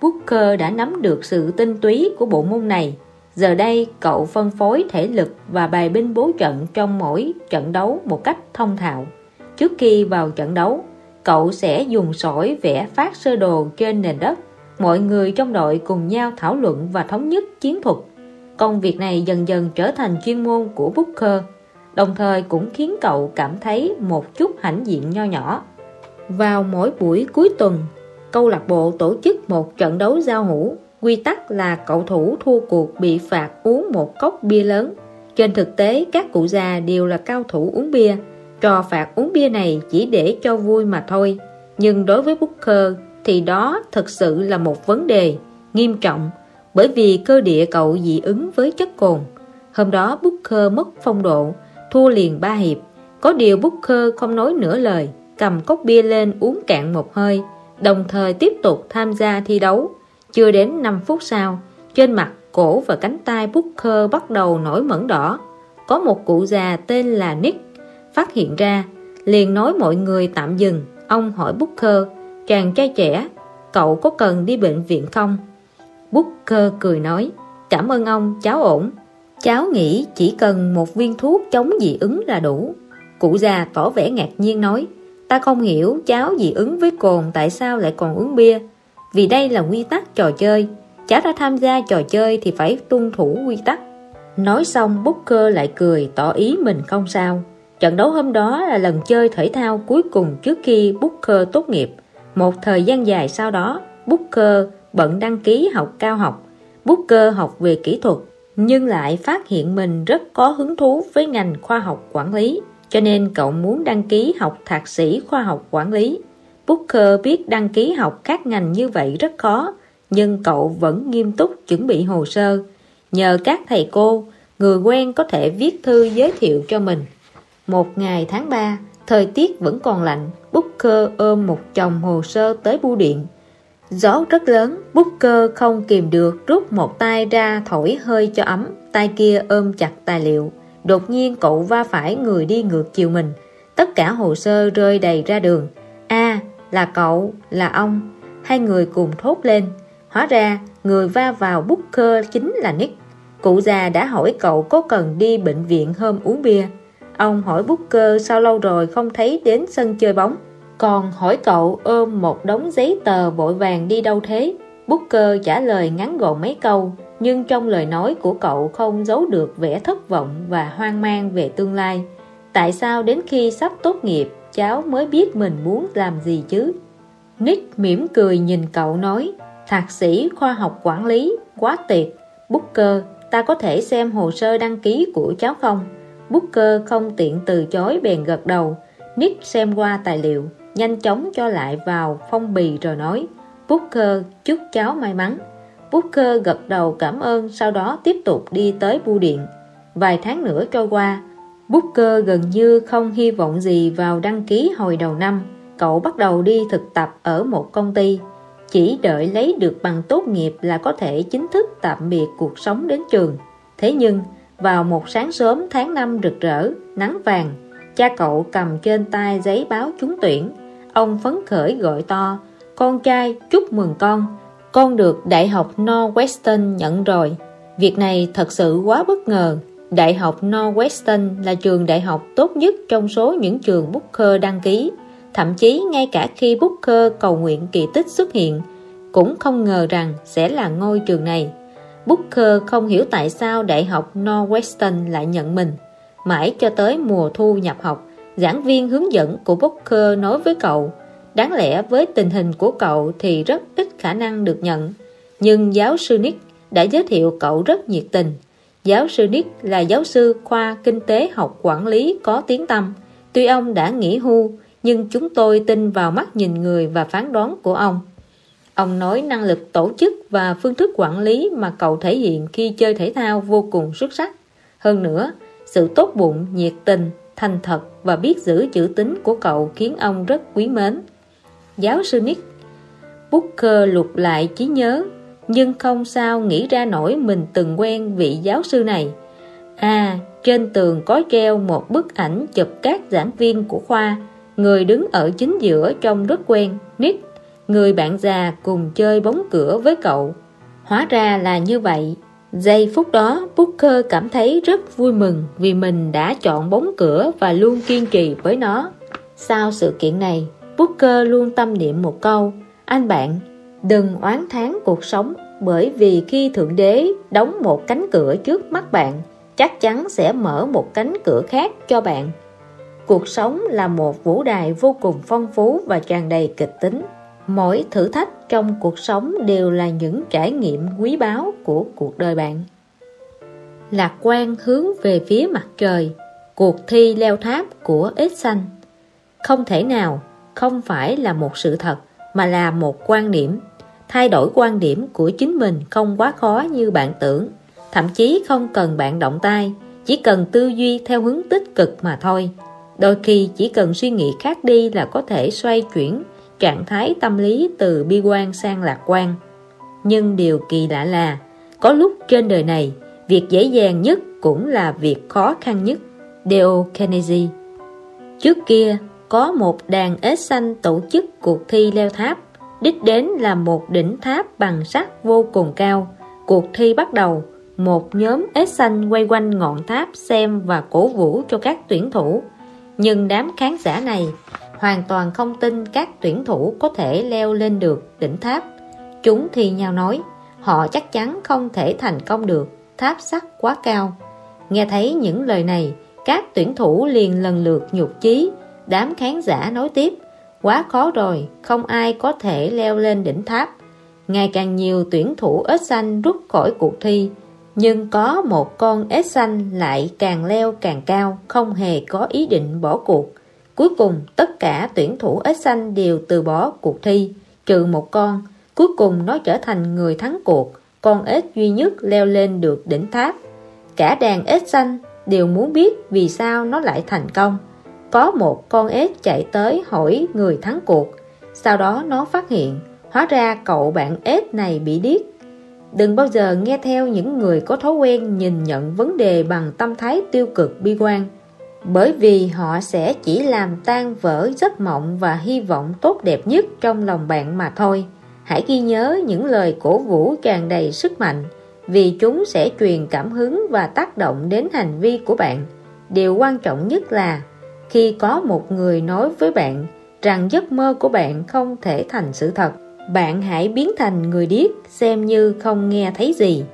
Booker đã nắm được sự tinh túy của bộ môn này. Giờ đây cậu phân phối thể lực và bài binh bố trận trong mỗi trận đấu một cách thông thạo. Trước khi vào trận đấu, cậu sẽ dùng sỏi vẽ phát sơ đồ trên nền đất. Mọi người trong đội cùng nhau thảo luận và thống nhất chiến thuật. Công việc này dần dần trở thành chuyên môn của Booker, đồng thời cũng khiến cậu cảm thấy một chút hãnh diện nho nhỏ. Vào mỗi buổi cuối tuần, câu lạc bộ tổ chức một trận đấu giao hữu. Quy tắc là cầu thủ thua cuộc bị phạt uống một cốc bia lớn. Trên thực tế, các cụ già đều là cao thủ uống bia. Trò phạt uống bia này chỉ để cho vui mà thôi. Nhưng đối với Booker thì đó thực sự là một vấn đề nghiêm trọng, bởi vì cơ địa cậu dị ứng với chất cồn. Hôm đó Booker mất phong độ, thua liền ba hiệp. Có điều Booker không nói nửa lời, cầm cốc bia lên uống cạn một hơi, đồng thời tiếp tục tham gia thi đấu. Chưa đến năm phút sau, trên mặt, cổ và cánh tay Booker bắt đầu nổi mẩn đỏ. Có một cụ già tên là Nick phát hiện ra, liền nói mọi người tạm dừng. Ông hỏi Booker, chàng trai trẻ, cậu có cần đi bệnh viện không? Booker cười nói, cảm ơn ông, cháu ổn. Cháu nghĩ chỉ cần một viên thuốc chống dị ứng là đủ. Cụ già tỏ vẻ ngạc nhiên nói, ta không hiểu cháu dị ứng với cồn tại sao lại còn uống bia. Vì đây là quy tắc trò chơi, cháu đã tham gia trò chơi thì phải tuân thủ quy tắc. Nói xong Booker lại cười tỏ ý mình không sao. Trận đấu hôm đó là lần chơi thể thao cuối cùng trước khi Booker tốt nghiệp. Một thời gian dài sau đó, Booker bận đăng ký học cao học. Booker học về kỹ thuật, nhưng lại phát hiện mình rất có hứng thú với ngành khoa học quản lý, cho nên cậu muốn đăng ký học thạc sĩ khoa học quản lý. Booker biết đăng ký học các ngành như vậy rất khó, nhưng cậu vẫn nghiêm túc chuẩn bị hồ sơ. Nhờ các thầy cô, người quen có thể viết thư giới thiệu cho mình. Một ngày tháng ba, thời tiết vẫn còn lạnh, Booker ôm một chồng hồ sơ tới bưu điện. Gió rất lớn, Booker không kìm được rút một tay ra thổi hơi cho ấm, tay kia ôm chặt tài liệu. Đột nhiên cậu va phải người đi ngược chiều mình. Tất cả hồ sơ rơi đầy ra đường. À, là cậu, là ông. Hai người cùng thốt lên. Hóa ra, người va vào Booker chính là Nick. Cụ già đã hỏi cậu có cần đi bệnh viện hôm uống bia. Ông hỏi Booker sao lâu rồi không thấy đến sân chơi bóng, còn hỏi cậu ôm một đống giấy tờ vội vàng đi đâu thế. Booker trả lời ngắn gọn mấy câu, nhưng trong lời nói của cậu không giấu được vẻ thất vọng và hoang mang về tương lai. Tại sao đến khi sắp tốt nghiệp cháu mới biết mình muốn làm gì chứ? Nick mỉm cười nhìn cậu nói, thạc sĩ khoa học quản lý, quá tuyệt. Booker, ta có thể xem hồ sơ đăng ký của cháu không? Booker không tiện từ chối bèn gật đầu. Nick xem qua tài liệu, nhanh chóng cho lại vào phong bì rồi nói, Booker, chúc cháu may mắn. Booker gật đầu cảm ơn, sau đó tiếp tục đi tới bưu điện. Vài tháng nữa trôi qua, Booker gần như không hy vọng gì vào đăng ký hồi đầu năm. Cậu bắt đầu đi thực tập ở một công ty, chỉ đợi lấy được bằng tốt nghiệp là có thể chính thức tạm biệt cuộc sống đến trường. Thế nhưng, vào một sáng sớm tháng năm rực rỡ, nắng vàng, cha cậu cầm trên tay giấy báo trúng tuyển. Ông phấn khởi gọi to, con trai, chúc mừng con, con được Đại học Northwestern nhận rồi. Việc này thật sự quá bất ngờ. Đại học Northwestern là trường đại học tốt nhất trong số những trường Booker đăng ký. Thậm chí ngay cả khi Booker cầu nguyện kỳ tích xuất hiện, cũng không ngờ rằng sẽ là ngôi trường này. Booker không hiểu tại sao Đại học Northwestern lại nhận mình. Mãi cho tới mùa thu nhập học, giảng viên hướng dẫn của Booker nói với cậu, đáng lẽ với tình hình của cậu thì rất ít khả năng được nhận. Nhưng giáo sư Nick đã giới thiệu cậu rất nhiệt tình. Giáo sư Nick là giáo sư khoa kinh tế học quản lý có tiếng tăm. Tuy ông đã nghỉ hưu, nhưng chúng tôi tin vào mắt nhìn người và phán đoán của ông. Ông nói năng lực tổ chức và phương thức quản lý mà cậu thể hiện khi chơi thể thao vô cùng xuất sắc. Hơn nữa, sự tốt bụng, nhiệt tình, thành thật và biết giữ chữ tín của cậu khiến ông rất quý mến. Giáo sư Nick. Booker lục lại trí nhớ, nhưng không sao nghĩ ra nổi mình từng quen vị giáo sư này. À, trên tường có treo một bức ảnh chụp các giảng viên của khoa. Người đứng ở chính giữa trông rất quen, Nick. người bạn già cùng chơi bóng cửa với cậu. Hóa ra là như vậy. Giây phút đó, Booker cảm thấy rất vui mừng vì mình đã chọn bóng cửa và luôn kiên trì với nó. Sau sự kiện này, Booker luôn tâm niệm một câu: anh bạn, đừng oán thán cuộc sống, bởi vì khi Thượng Đế đóng một cánh cửa trước mắt bạn, chắc chắn sẽ mở một cánh cửa khác cho bạn. Cuộc sống là một vũ đài vô cùng phong phú và tràn đầy kịch tính. Mỗi thử thách trong cuộc sống đều là những trải nghiệm quý báu của cuộc đời bạn. Lạc quan hướng về phía mặt trời. Cuộc thi leo tháp của Edson. Không thể nào không phải là một sự thật, mà là một quan điểm. Thay đổi quan điểm của chính mình không quá khó như bạn tưởng. Thậm chí không cần bạn động tay, chỉ cần tư duy theo hướng tích cực mà thôi. Đôi khi chỉ cần suy nghĩ khác đi là có thể xoay chuyển trạng thái tâm lý từ bi quan sang lạc quan. Nhưng điều kỳ lạ là, có lúc trên đời này, việc dễ dàng nhất cũng là việc khó khăn nhất. Dale Carnegie. Trước kia, có một đàn ếch xanh tổ chức cuộc thi leo tháp. Đích đến là một đỉnh tháp bằng sắt vô cùng cao. Cuộc thi bắt đầu, một nhóm ếch xanh quay quanh ngọn tháp xem và cổ vũ cho các tuyển thủ. Nhưng đám khán giả này hoàn toàn không tin các tuyển thủ có thể leo lên được đỉnh tháp. Chúng thì nhau nói, họ chắc chắn không thể thành công được, tháp sắt quá cao. Nghe thấy những lời này, các tuyển thủ liền lần lượt nhụt chí. Đám khán giả nói tiếp, quá khó rồi, không ai có thể leo lên đỉnh tháp. Ngày càng nhiều tuyển thủ ếch xanh rút khỏi cuộc thi, nhưng có một con ếch xanh lại càng leo càng cao, không hề có ý định bỏ cuộc. Cuối cùng tất cả tuyển thủ ếch xanh đều từ bỏ cuộc thi, trừ một con. Cuối cùng nó trở thành người thắng cuộc, con ếch duy nhất leo lên được đỉnh tháp. Cả đàn ếch xanh đều muốn biết vì sao nó lại thành công. Có một con ếch chạy tới hỏi người thắng cuộc. Sau đó nó phát hiện, hóa ra cậu bạn ếch này bị điếc. Đừng bao giờ nghe theo những người có thói quen nhìn nhận vấn đề bằng tâm thái tiêu cực bi quan, bởi vì họ sẽ chỉ làm tan vỡ giấc mộng và hy vọng tốt đẹp nhất trong lòng bạn mà thôi. Hãy ghi nhớ những lời cổ vũ tràn đầy sức mạnh, vì chúng sẽ truyền cảm hứng và tác động đến hành vi của bạn. Điều quan trọng nhất là khi có một người nói với bạn rằng giấc mơ của bạn không thể thành sự thật, bạn hãy biến thành người điếc, xem như không nghe thấy gì.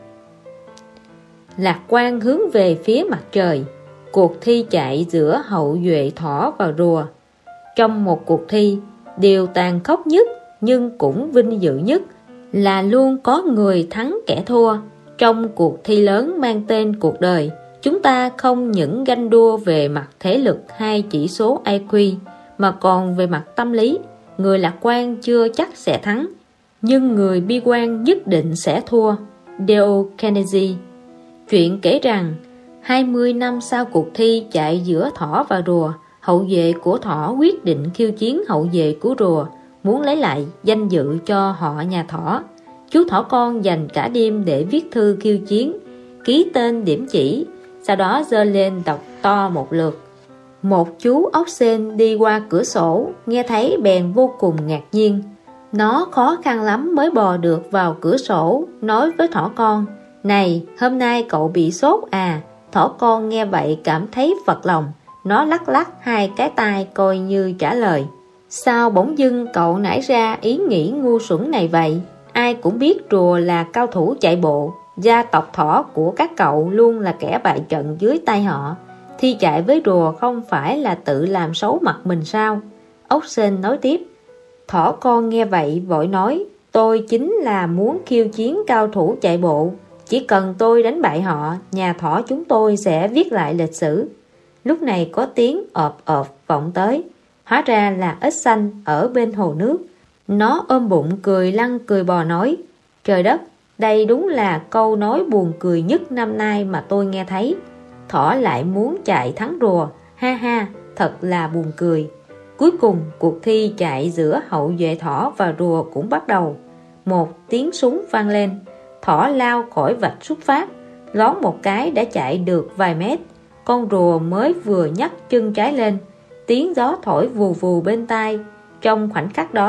Lạc quan hướng về phía mặt trời. Cuộc thi chạy giữa hậu duệ thỏ và rùa. Trong một cuộc thi, điều tàn khốc nhất nhưng cũng vinh dự nhất là luôn có người thắng kẻ thua. Trong cuộc thi lớn mang tên cuộc đời, chúng ta không những ganh đua về mặt thể lực hay chỉ số i kiu, mà còn về mặt tâm lý. Người lạc quan chưa chắc sẽ thắng, nhưng người bi quan nhất định sẽ thua. Dale Carnegie. Chuyện kể rằng, hai mươi năm sau cuộc thi chạy giữa thỏ và rùa, hậu vệ của thỏ quyết định khiêu chiến hậu vệ của rùa, muốn lấy lại danh dự cho họ nhà thỏ. Chú thỏ con dành cả đêm để viết thư khiêu chiến, ký tên điểm chỉ, sau đó giơ lên đọc to một lượt. Một chú ốc sên đi qua cửa sổ, nghe thấy bèn vô cùng ngạc nhiên. Nó khó khăn lắm mới bò được vào cửa sổ, nói với thỏ con, này, hôm nay cậu bị sốt à? Thỏ con nghe vậy cảm thấy phật lòng, nó lắc lắc hai cái tai coi như trả lời. Sao bỗng dưng cậu nảy ra ý nghĩ ngu xuẩn này vậy? Ai cũng biết rùa là cao thủ chạy bộ, gia tộc thỏ của các cậu luôn là kẻ bại trận dưới tay họ. Thi chạy với rùa không phải là tự làm xấu mặt mình sao? Ốc sên nói tiếp. Thỏ con nghe vậy vội nói, tôi chính là muốn khiêu chiến cao thủ chạy bộ. Chỉ cần tôi đánh bại họ, nhà thỏ chúng tôi sẽ viết lại lịch sử. Lúc này có tiếng ọp ọp vọng tới. Hóa ra là ếch xanh ở bên hồ nước. Nó ôm bụng cười lăn cười bò nói, trời đất, đây đúng là câu nói buồn cười nhất năm nay mà tôi nghe thấy. Thỏ lại muốn chạy thắng rùa, ha ha, thật là buồn cười. Cuối cùng cuộc thi chạy giữa hậu vệ thỏ và rùa cũng bắt đầu. Một tiếng súng vang lên, thỏ lao khỏi vạch xuất phát, lón một cái đã chạy được vài mét. Con rùa mới vừa nhấc chân trái lên, tiếng gió thổi vù vù bên tai. Trong khoảnh khắc đó,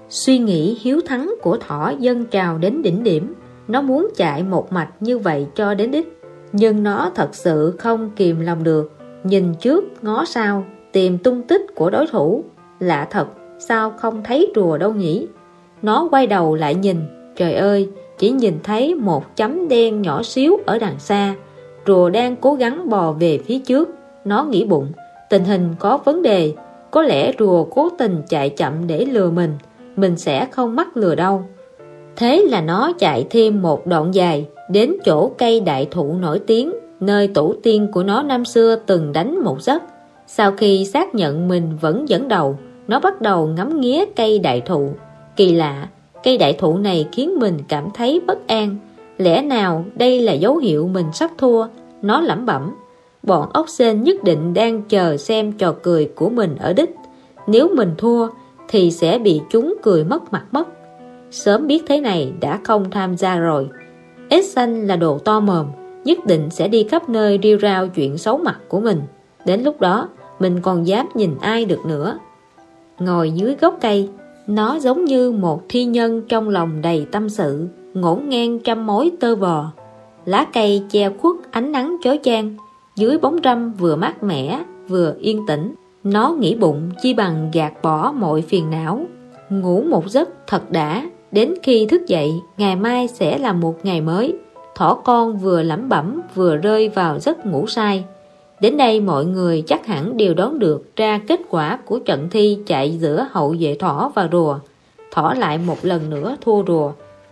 Suy nghĩ hiếu thắng của thỏ dâng trào đến đỉnh điểm. Nó muốn chạy một mạch như vậy cho đến đích, nhưng nó thật sự không kìm lòng được. Nhìn trước ngó sau, tìm tung tích của đối thủ. Lạ thật, sao không thấy rùa đâu nhỉ? Nó quay đầu lại nhìn, trời ơi, chỉ nhìn thấy một chấm đen nhỏ xíu ở đằng xa. Rùa đang cố gắng bò về phía trước. Nó nghĩ bụng, tình hình có vấn đề. Có lẽ rùa cố tình chạy chậm để lừa mình. Mình sẽ không mắc lừa đâu. Thế là nó chạy thêm một đoạn dài, đến chỗ cây đại thụ nổi tiếng, nơi tổ tiên của nó năm xưa từng đánh một giấc. Sau khi xác nhận mình vẫn dẫn đầu, nó bắt đầu ngắm nghía cây đại thụ. Kỳ lạ, cây đại thụ này khiến mình cảm thấy bất an. Lẽ nào đây là dấu hiệu mình sắp thua? Nó lẩm bẩm. Bọn ốc sên nhất định đang chờ xem trò cười của mình ở đích. Nếu mình thua thì sẽ bị chúng cười mất mặt mất. Sớm biết thế này đã không tham gia rồi. Ếch xanh là đồ to mồm, nhất định sẽ đi khắp nơi rêu rao chuyện xấu mặt của mình. Đến lúc đó mình còn dám nhìn ai được nữa. Ngồi dưới gốc cây, nó giống như một thi nhân trong lòng đầy tâm sự, ngổn ngang trăm mối tơ vò. Lá cây che khuất ánh nắng chói chang, dưới bóng râm vừa mát mẻ vừa yên tĩnh. Nó nghĩ bụng chi bằng gạt bỏ mọi phiền não, ngủ một giấc thật đã. Đến khi thức dậy, ngày mai sẽ là một ngày mới. Thỏ con vừa lẩm bẩm vừa rơi vào giấc ngủ say. Đến đây mọi người chắc hẳn đều đoán được ra kết quả của trận thi chạy giữa hậu vệ thỏ và rùa. Thỏ lại một lần nữa thua rùa.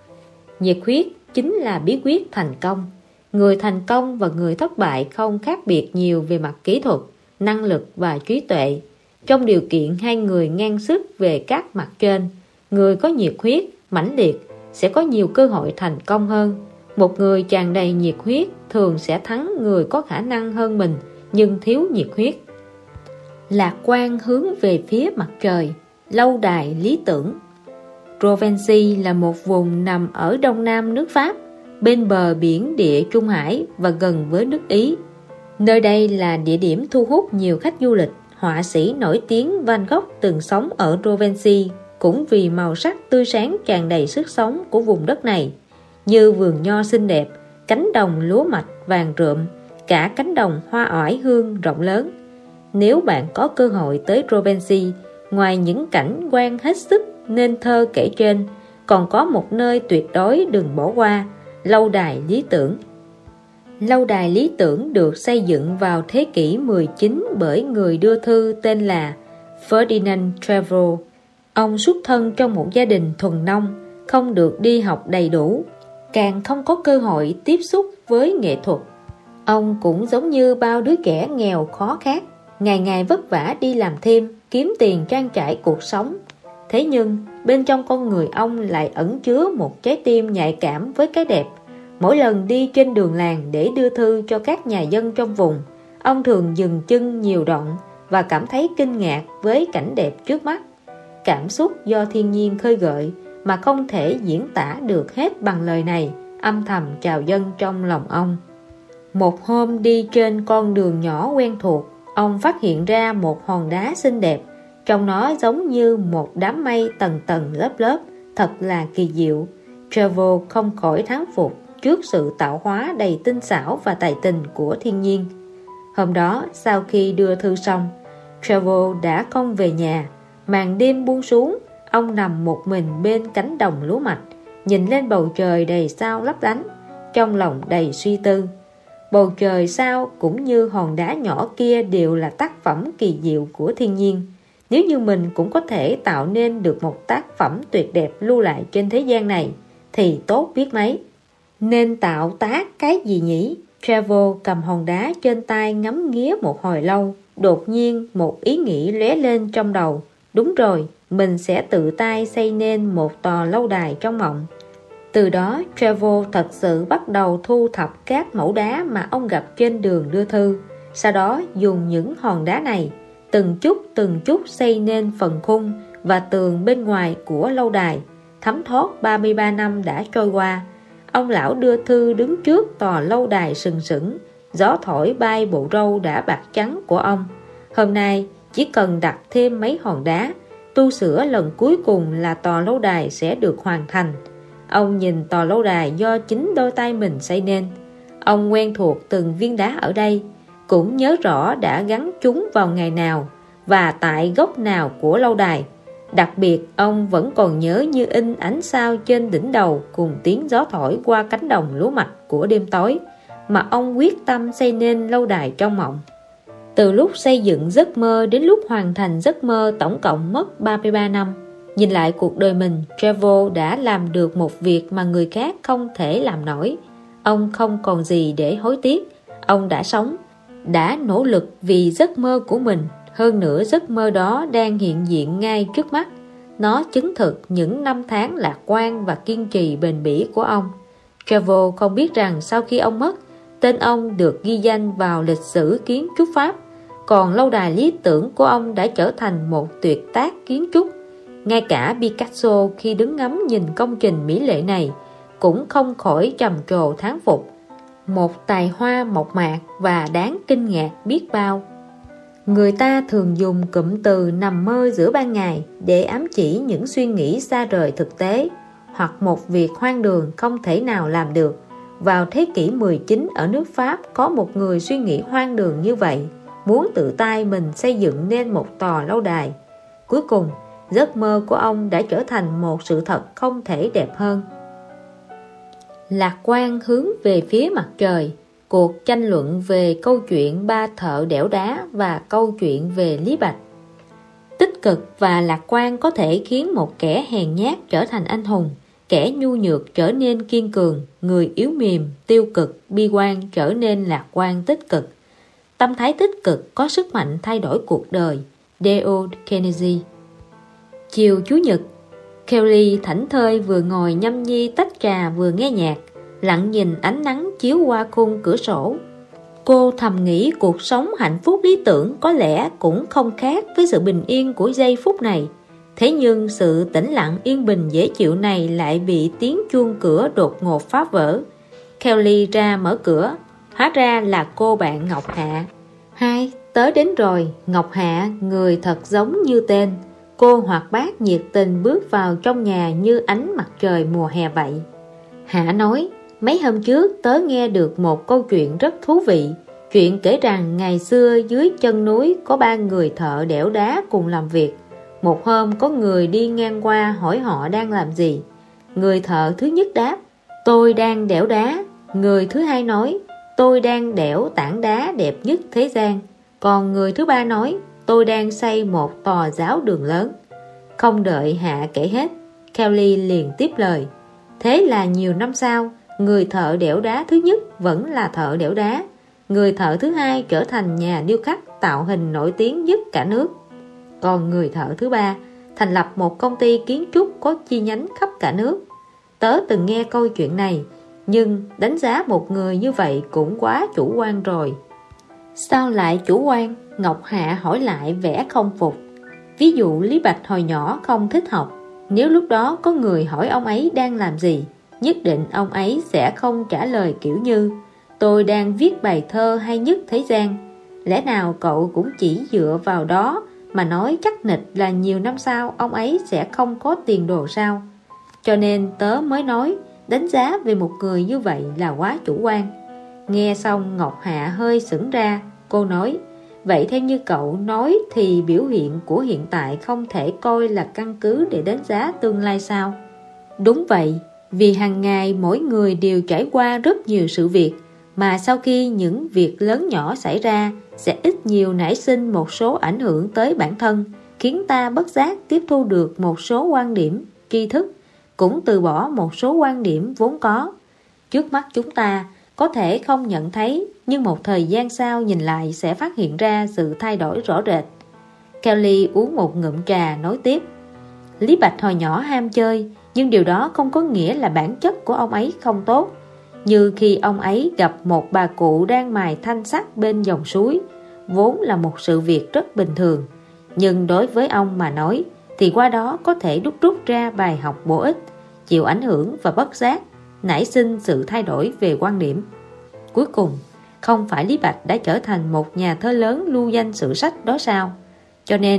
Nhiệt huyết chính là bí quyết thành công. Người thành công và người thất bại không khác biệt nhiều về mặt kỹ thuật, năng lực và trí tuệ. Trong điều kiện hai người ngang sức về các mặt trên, người có nhiệt huyết, mãnh liệt sẽ có nhiều cơ hội thành công hơn. Một người tràn đầy nhiệt huyết thường sẽ thắng người có khả năng hơn mình nhưng thiếu nhiệt huyết. Lạc quan hướng về phía mặt trời, lâu đài lý tưởng. Provence là một vùng nằm ở đông nam nước Pháp, bên bờ biển Địa Trung Hải và gần với nước Ý. Nơi đây là địa điểm thu hút nhiều khách du lịch. Họa sĩ nổi tiếng Van Gogh từng sống ở Provence cũng vì màu sắc tươi sáng tràn đầy sức sống của vùng đất này, như vườn nho xinh đẹp, cánh đồng lúa mạch vàng rượm, cả cánh đồng hoa oải hương rộng lớn. Nếu bạn có cơ hội tới Provence, ngoài những cảnh quan hết sức nên thơ kể trên, còn có một nơi tuyệt đối đừng bỏ qua, lâu đài lý tưởng. Lâu đài lý tưởng được xây dựng vào thế kỷ mười chín bởi người đưa thư tên là Ferdinand Trevel. Ông xuất thân trong một gia đình thuần nông, không được đi học đầy đủ, càng không có cơ hội tiếp xúc với nghệ thuật. Ông cũng giống như bao đứa trẻ nghèo khó khác, ngày ngày vất vả đi làm thêm, kiếm tiền trang trải cuộc sống. Thế nhưng bên trong con người ông lại ẩn chứa một trái tim nhạy cảm với cái đẹp. Mỗi lần đi trên đường làng để đưa thư cho các nhà dân trong vùng, ông thường dừng chân nhiều đoạn và cảm thấy kinh ngạc với cảnh đẹp trước mắt. Cảm xúc do thiên nhiên khơi gợi mà không thể diễn tả được hết bằng lời này âm thầm trào dâng trong lòng ông. Một hôm đi trên con đường nhỏ quen thuộc, ông phát hiện ra một hòn đá xinh đẹp, trong nó giống như một đám mây tầng tầng lớp lớp, thật là kỳ diệu. Trevel không khỏi thán phục trước sự tạo hóa đầy tinh xảo và tài tình của thiên nhiên. Hôm đó sau khi đưa thư xong, Trevel đã không về nhà. Màn đêm buông xuống, ông nằm một mình bên cánh đồng lúa mạch, nhìn lên bầu trời đầy sao lấp lánh, trong lòng đầy suy tư. Bầu trời sao cũng như hòn đá nhỏ kia đều là tác phẩm kỳ diệu của thiên nhiên. Nếu như mình cũng có thể tạo nên được một tác phẩm tuyệt đẹp lưu lại trên thế gian này thì tốt biết mấy. Nên tạo tác cái gì nhỉ? Trevel cầm hòn đá trên tay ngắm nghía một hồi lâu. Đột nhiên một ý nghĩ lóe lên trong đầu. Đúng rồi, mình sẽ tự tay xây nên một tòa lâu đài trong mộng. Từ đó Trevel thật sự bắt đầu thu thập các mẫu đá mà ông gặp trên đường đưa thư. Sau đó dùng những hòn đá này từng chút từng chút xây nên phần khung và tường bên ngoài của lâu đài. Thấm thoát ba mươi ba năm đã trôi qua, ông lão đưa thư đứng trước tòa lâu đài sừng sững, gió thổi bay bộ râu đã bạc trắng của ông. Hôm nay chỉ cần đặt thêm mấy hòn đá, tu sửa lần cuối cùng là tòa lâu đài sẽ được hoàn thành. Ông nhìn tòa lâu đài do chính đôi tay mình xây nên. Ông quen thuộc từng viên đá ở đây, cũng nhớ rõ đã gắn chúng vào ngày nào và tại góc nào của lâu đài. Đặc biệt, ông vẫn còn nhớ như in ánh sao trên đỉnh đầu cùng tiếng gió thổi qua cánh đồng lúa mạch của đêm tối mà ông quyết tâm xây nên lâu đài trong mộng. Từ lúc xây dựng giấc mơ đến lúc hoàn thành giấc mơ tổng cộng mất ba mươi ba năm. Nhìn lại cuộc đời mình, Trevor đã làm được một việc mà người khác không thể làm nổi. Ông không còn gì để hối tiếc. Ông đã sống, đã nỗ lực vì giấc mơ của mình. Hơn nữa giấc mơ đó đang hiện diện ngay trước mắt. Nó chứng thực những năm tháng lạc quan và kiên trì bền bỉ của ông. Trevor không biết rằng sau khi ông mất, tên ông được ghi danh vào lịch sử kiến trúc Pháp. Còn lâu đài lý tưởng của ông đã trở thành một tuyệt tác kiến trúc. Ngay cả Picasso khi đứng ngắm nhìn công trình mỹ lệ này cũng không khỏi trầm trồ thán phục. Một tài hoa mộc mạc và đáng kinh ngạc biết bao. Người ta thường dùng cụm từ nằm mơ giữa ban ngày để ám chỉ những suy nghĩ xa rời thực tế hoặc một việc hoang đường không thể nào làm được. Vào thế kỷ mười chín ở nước Pháp có một người suy nghĩ hoang đường như vậy, muốn tự tay mình xây dựng nên một tòa lâu đài. Cuối cùng, giấc mơ của ông đã trở thành một sự thật không thể đẹp hơn. Lạc quan hướng về phía mặt trời. Cuộc tranh luận về câu chuyện ba thợ đẽo đá và câu chuyện về Lý Bạch. Tích cực và lạc quan có thể khiến một kẻ hèn nhát trở thành anh hùng, kẻ nhu nhược trở nên kiên cường, người yếu mềm, tiêu cực, bi quan trở nên lạc quan tích cực. Tâm thái tích cực có sức mạnh thay đổi cuộc đời. Dale Carnegie. Chiều Chủ nhật, Kelly thảnh thơi vừa ngồi nhâm nhi tách trà vừa nghe nhạc, lặng nhìn ánh nắng chiếu qua khung cửa sổ. Cô thầm nghĩ cuộc sống hạnh phúc lý tưởng có lẽ cũng không khác với sự bình yên của giây phút này. Thế nhưng sự tĩnh lặng yên bình dễ chịu này lại bị tiếng chuông cửa đột ngột phá vỡ. Kelly ra mở cửa, hóa ra là cô bạn Ngọc Hạ. Hai, tới đến rồi. Ngọc Hạ, người thật giống như tên. Cô hoạt bát nhiệt tình bước vào trong nhà như ánh mặt trời mùa hè vậy. Hạ nói, mấy hôm trước tớ nghe được một câu chuyện rất thú vị. Chuyện kể rằng ngày xưa dưới chân núi có ba người thợ đẽo đá cùng làm việc. Một hôm có người đi ngang qua hỏi họ đang làm gì. Người thợ thứ nhất đáp, tôi đang đẽo đá. Người thứ hai nói, tôi đang đẽo tảng đá đẹp nhất thế gian. Còn người thứ ba nói, tôi đang xây một tòa giáo đường lớn. Không đợi Hạ kể hết, Kelly liền tiếp lời. Thế là nhiều năm sau, người thợ đẽo đá thứ nhất vẫn là thợ đẽo đá. Người thợ thứ hai trở thành nhà điêu khắc tạo hình nổi tiếng nhất cả nước. Còn người thợ thứ ba thành lập một công ty kiến trúc có chi nhánh khắp cả nước. Tớ từng nghe câu chuyện này, nhưng đánh giá một người như vậy cũng quá chủ quan rồi. Sao lại chủ quan? Ngọc Hạ hỏi lại vẻ không phục. Ví dụ Lý Bạch hồi nhỏ không thích học. Nếu lúc đó có người hỏi ông ấy đang làm gì, nhất định ông ấy sẽ không trả lời kiểu như tôi đang viết bài thơ hay nhất thế gian. Lẽ nào cậu cũng chỉ dựa vào đó mà nói chắc nịch là nhiều năm sau ông ấy sẽ không có tiền đồ sao? Cho nên tớ mới nói đánh giá về một người như vậy là quá chủ quan. Nghe xong Ngọc Hạ hơi sững ra. Cô nói, vậy theo như cậu nói thì biểu hiện của hiện tại không thể coi là căn cứ để đánh giá tương lai sao? Đúng vậy, vì hàng ngày mỗi người đều trải qua rất nhiều sự việc, mà sau khi những việc lớn nhỏ xảy ra sẽ ít nhiều nảy sinh một số ảnh hưởng tới bản thân, khiến ta bất giác tiếp thu được một số quan điểm, tri thức, cũng từ bỏ một số quan điểm vốn có. Trước mắt chúng ta có thể không nhận thấy, nhưng một thời gian sau nhìn lại sẽ phát hiện ra sự thay đổi rõ rệt. Kelly uống một ngụm trà nói tiếp. Lý Bạch hồi nhỏ ham chơi, nhưng điều đó không có nghĩa là bản chất của ông ấy không tốt. Như khi ông ấy gặp một bà cụ đang mài thanh sắt bên dòng suối, vốn là một sự việc rất bình thường. Nhưng đối với ông mà nói, thì qua đó có thể đúc rút ra bài học bổ ích, chịu ảnh hưởng và bất giác nảy sinh sự thay đổi về quan điểm. Cuối cùng, không phải Lý Bạch đã trở thành một nhà thơ lớn lưu danh sử sách đó sao? Cho nên,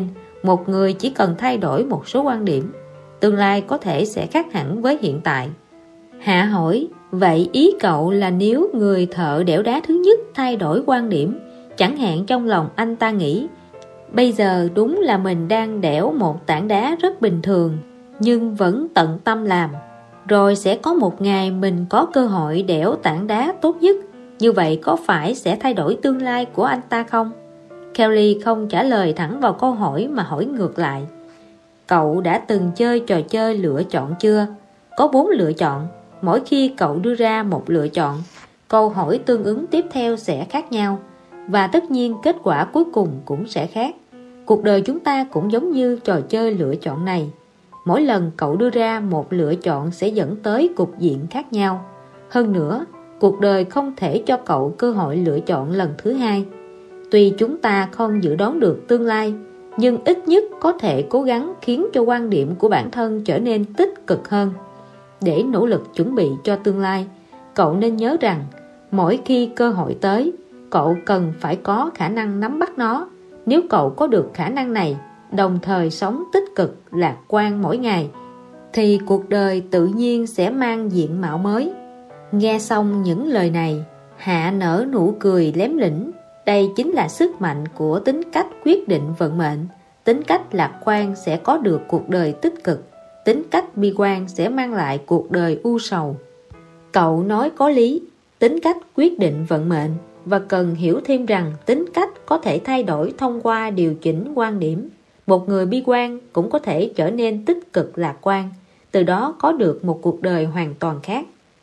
Một người chỉ cần thay đổi một số quan điểm, tương lai có thể sẽ khác hẳn với hiện tại. Hạ hỏi, vậy ý cậu là nếu người thợ đẽo đá thứ nhất thay đổi quan điểm, chẳng hạn trong lòng anh ta nghĩ bây giờ đúng là mình đang đẽo một tảng đá rất bình thường, nhưng vẫn tận tâm làm, rồi sẽ có một ngày mình có cơ hội đẽo tảng đá tốt nhất, như vậy có phải sẽ thay đổi tương lai của anh ta không? Kelly không trả lời thẳng vào câu hỏi mà hỏi ngược lại, cậu đã từng chơi trò chơi lựa chọn chưa? Có bốn lựa chọn. Mỗi khi cậu đưa ra một lựa chọn, câu hỏi tương ứng tiếp theo sẽ khác nhau, và tất nhiên kết quả cuối cùng cũng sẽ khác. Cuộc đời chúng ta cũng giống như trò chơi lựa chọn này. Mỗi lần cậu đưa ra một lựa chọn sẽ dẫn tới cục diện khác nhau. Hơn nữa, cuộc đời không thể cho cậu cơ hội lựa chọn lần thứ hai. Tuy chúng ta không dự đoán được tương lai, nhưng ít nhất có thể cố gắng khiến cho quan điểm của bản thân trở nên tích cực hơn. Để nỗ lực chuẩn bị cho tương lai, cậu nên nhớ rằng mỗi khi cơ hội tới, cậu cần phải có khả năng nắm bắt nó. Nếu cậu có được khả năng này, đồng thời sống tích cực, lạc quan mỗi ngày, thì cuộc đời tự nhiên sẽ mang diện mạo mới. Nghe xong những lời này, Hạ nở nụ cười lém lĩnh. Đây chính là sức mạnh của tính cách quyết định vận mệnh. Tính cách lạc quan sẽ có được cuộc đời tích cực, tính cách bi quan sẽ mang lại cuộc đời u sầu. Cậu nói có lý, tính cách quyết định vận mệnh, và cần hiểu thêm rằng tính cách có thể thay đổi thông qua điều chỉnh quan điểm. Một người bi quan cũng có thể trở nên tích cực lạc quan, từ đó có được một cuộc đời hoàn toàn khác.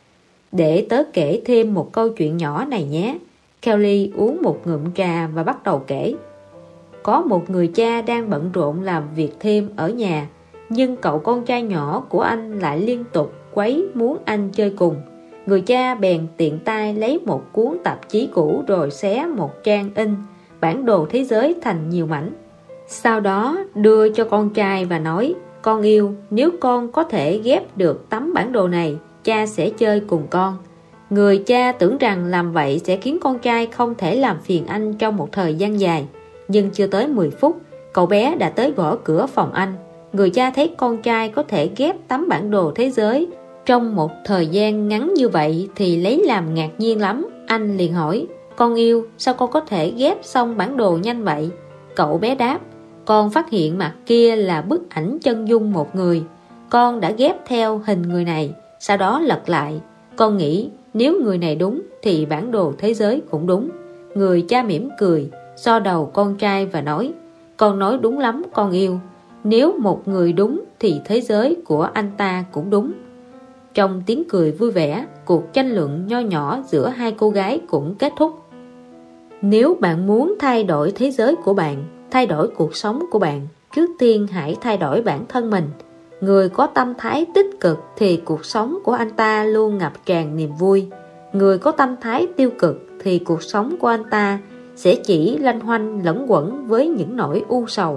Để tớ kể thêm một câu chuyện nhỏ này nhé. Kelly uống một ngụm trà và bắt đầu kể. Có một người cha đang bận rộn làm việc thêm ở nhà, nhưng cậu con trai nhỏ của anh lại liên tục quấy muốn anh chơi cùng. Người cha bèn tiện tay lấy một cuốn tạp chí cũ rồi xé một trang in bản đồ thế giới thành nhiều mảnh. Sau đó đưa cho con trai và nói, con yêu, nếu con có thể ghép được tấm bản đồ này, cha sẽ chơi cùng con. Người cha tưởng rằng làm vậy sẽ khiến con trai không thể làm phiền anh trong một thời gian dài. Nhưng chưa tới mười phút, cậu bé đã tới gõ cửa phòng anh. Người cha thấy con trai có thể ghép tấm bản đồ thế giới trong một thời gian ngắn như vậy thì lấy làm ngạc nhiên lắm. Anh liền hỏi, con yêu, sao con có thể ghép xong bản đồ nhanh vậy? Cậu bé đáp, con phát hiện mặt kia là bức ảnh chân dung một người. Con đã ghép theo hình người này, sau đó lật lại. Con nghĩ nếu người này đúng thì bản đồ thế giới cũng đúng. Người cha mỉm cười, so đầu con trai và nói, con nói đúng lắm con yêu. Nếu một người đúng thì thế giới của anh ta cũng đúng. Trong tiếng cười vui vẻ, cuộc tranh luận nho nhỏ giữa hai cô gái cũng kết thúc. Nếu bạn muốn thay đổi thế giới của bạn, thay đổi cuộc sống của bạn, trước tiên hãy thay đổi bản thân mình. Người có tâm thái tích cực thì cuộc sống của anh ta luôn ngập tràn niềm vui. Người có tâm thái tiêu cực thì cuộc sống của anh ta sẽ chỉ lanh hoanh lẫn quẩn với những nỗi u sầu.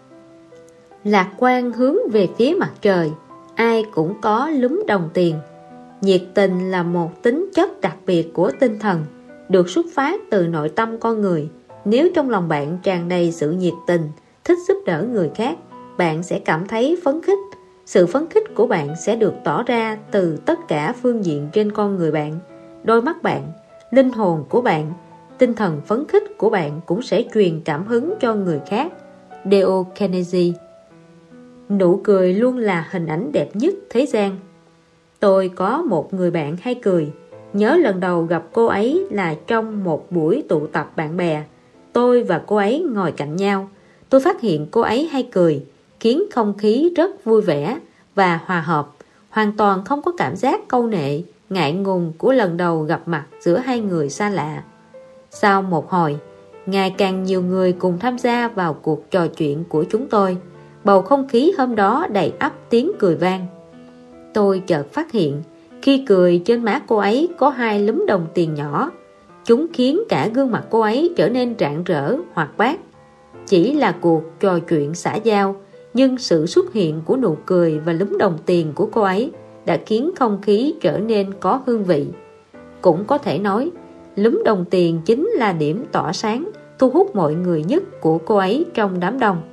Lạc quan hướng về phía mặt trời, ai cũng có lúm đồng tiền. Nhiệt tình là một tính chất đặc biệt của tinh thần, được xuất phát từ nội tâm con người. Nếu trong lòng bạn tràn đầy sự nhiệt tình, thích giúp đỡ người khác, bạn sẽ cảm thấy phấn khích. Sự phấn khích của bạn sẽ được tỏ ra từ tất cả phương diện trên con người bạn. Đôi mắt bạn, linh hồn của bạn, tinh thần phấn khích của bạn cũng sẽ truyền cảm hứng cho người khác. Dale Carnegie. Nụ cười luôn là hình ảnh đẹp nhất thế gian. Tôi có một người bạn hay cười. Nhớ lần đầu gặp cô ấy là trong một buổi tụ tập bạn bè. Tôi và cô ấy ngồi cạnh nhau. Tôi phát hiện cô ấy hay cười, khiến không khí rất vui vẻ và hòa hợp, hoàn toàn không có cảm giác câu nệ, ngại ngùng của lần đầu gặp mặt giữa hai người xa lạ. Sau một hồi, ngày càng nhiều người cùng tham gia vào cuộc trò chuyện của chúng tôi. Bầu không khí hôm đó đầy ắp tiếng cười vang. Tôi chợt phát hiện, khi cười trên má cô ấy có hai lúm đồng tiền nhỏ. Chúng khiến cả gương mặt cô ấy trở nên rạng rỡ, hoạt bát. Chỉ là cuộc trò chuyện xã giao, nhưng sự xuất hiện của nụ cười và lúm đồng tiền của cô ấy đã khiến không khí trở nên có hương vị. Cũng có thể nói, lúm đồng tiền chính là điểm tỏa sáng, thu hút mọi người nhất của cô ấy trong đám đông.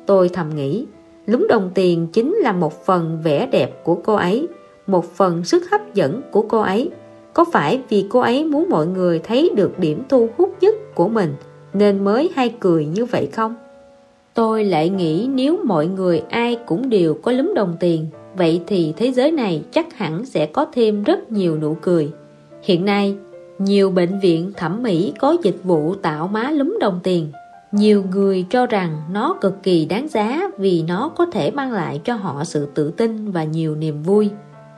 Tôi thầm nghĩ, lúm đồng tiền chính là một phần vẻ đẹp của cô ấy, một phần sức hấp dẫn của cô ấy. Có phải vì cô ấy muốn mọi người thấy được điểm thu hút nhất của mình nên mới hay cười như vậy không? Tôi lại nghĩ nếu mọi người ai cũng đều có lúm đồng tiền, vậy thì thế giới này chắc hẳn sẽ có thêm rất nhiều nụ cười. Hiện nay, nhiều bệnh viện thẩm mỹ có dịch vụ tạo má lúm đồng tiền. Nhiều người cho rằng nó cực kỳ đáng giá vì nó có thể mang lại cho họ sự tự tin và nhiều niềm vui.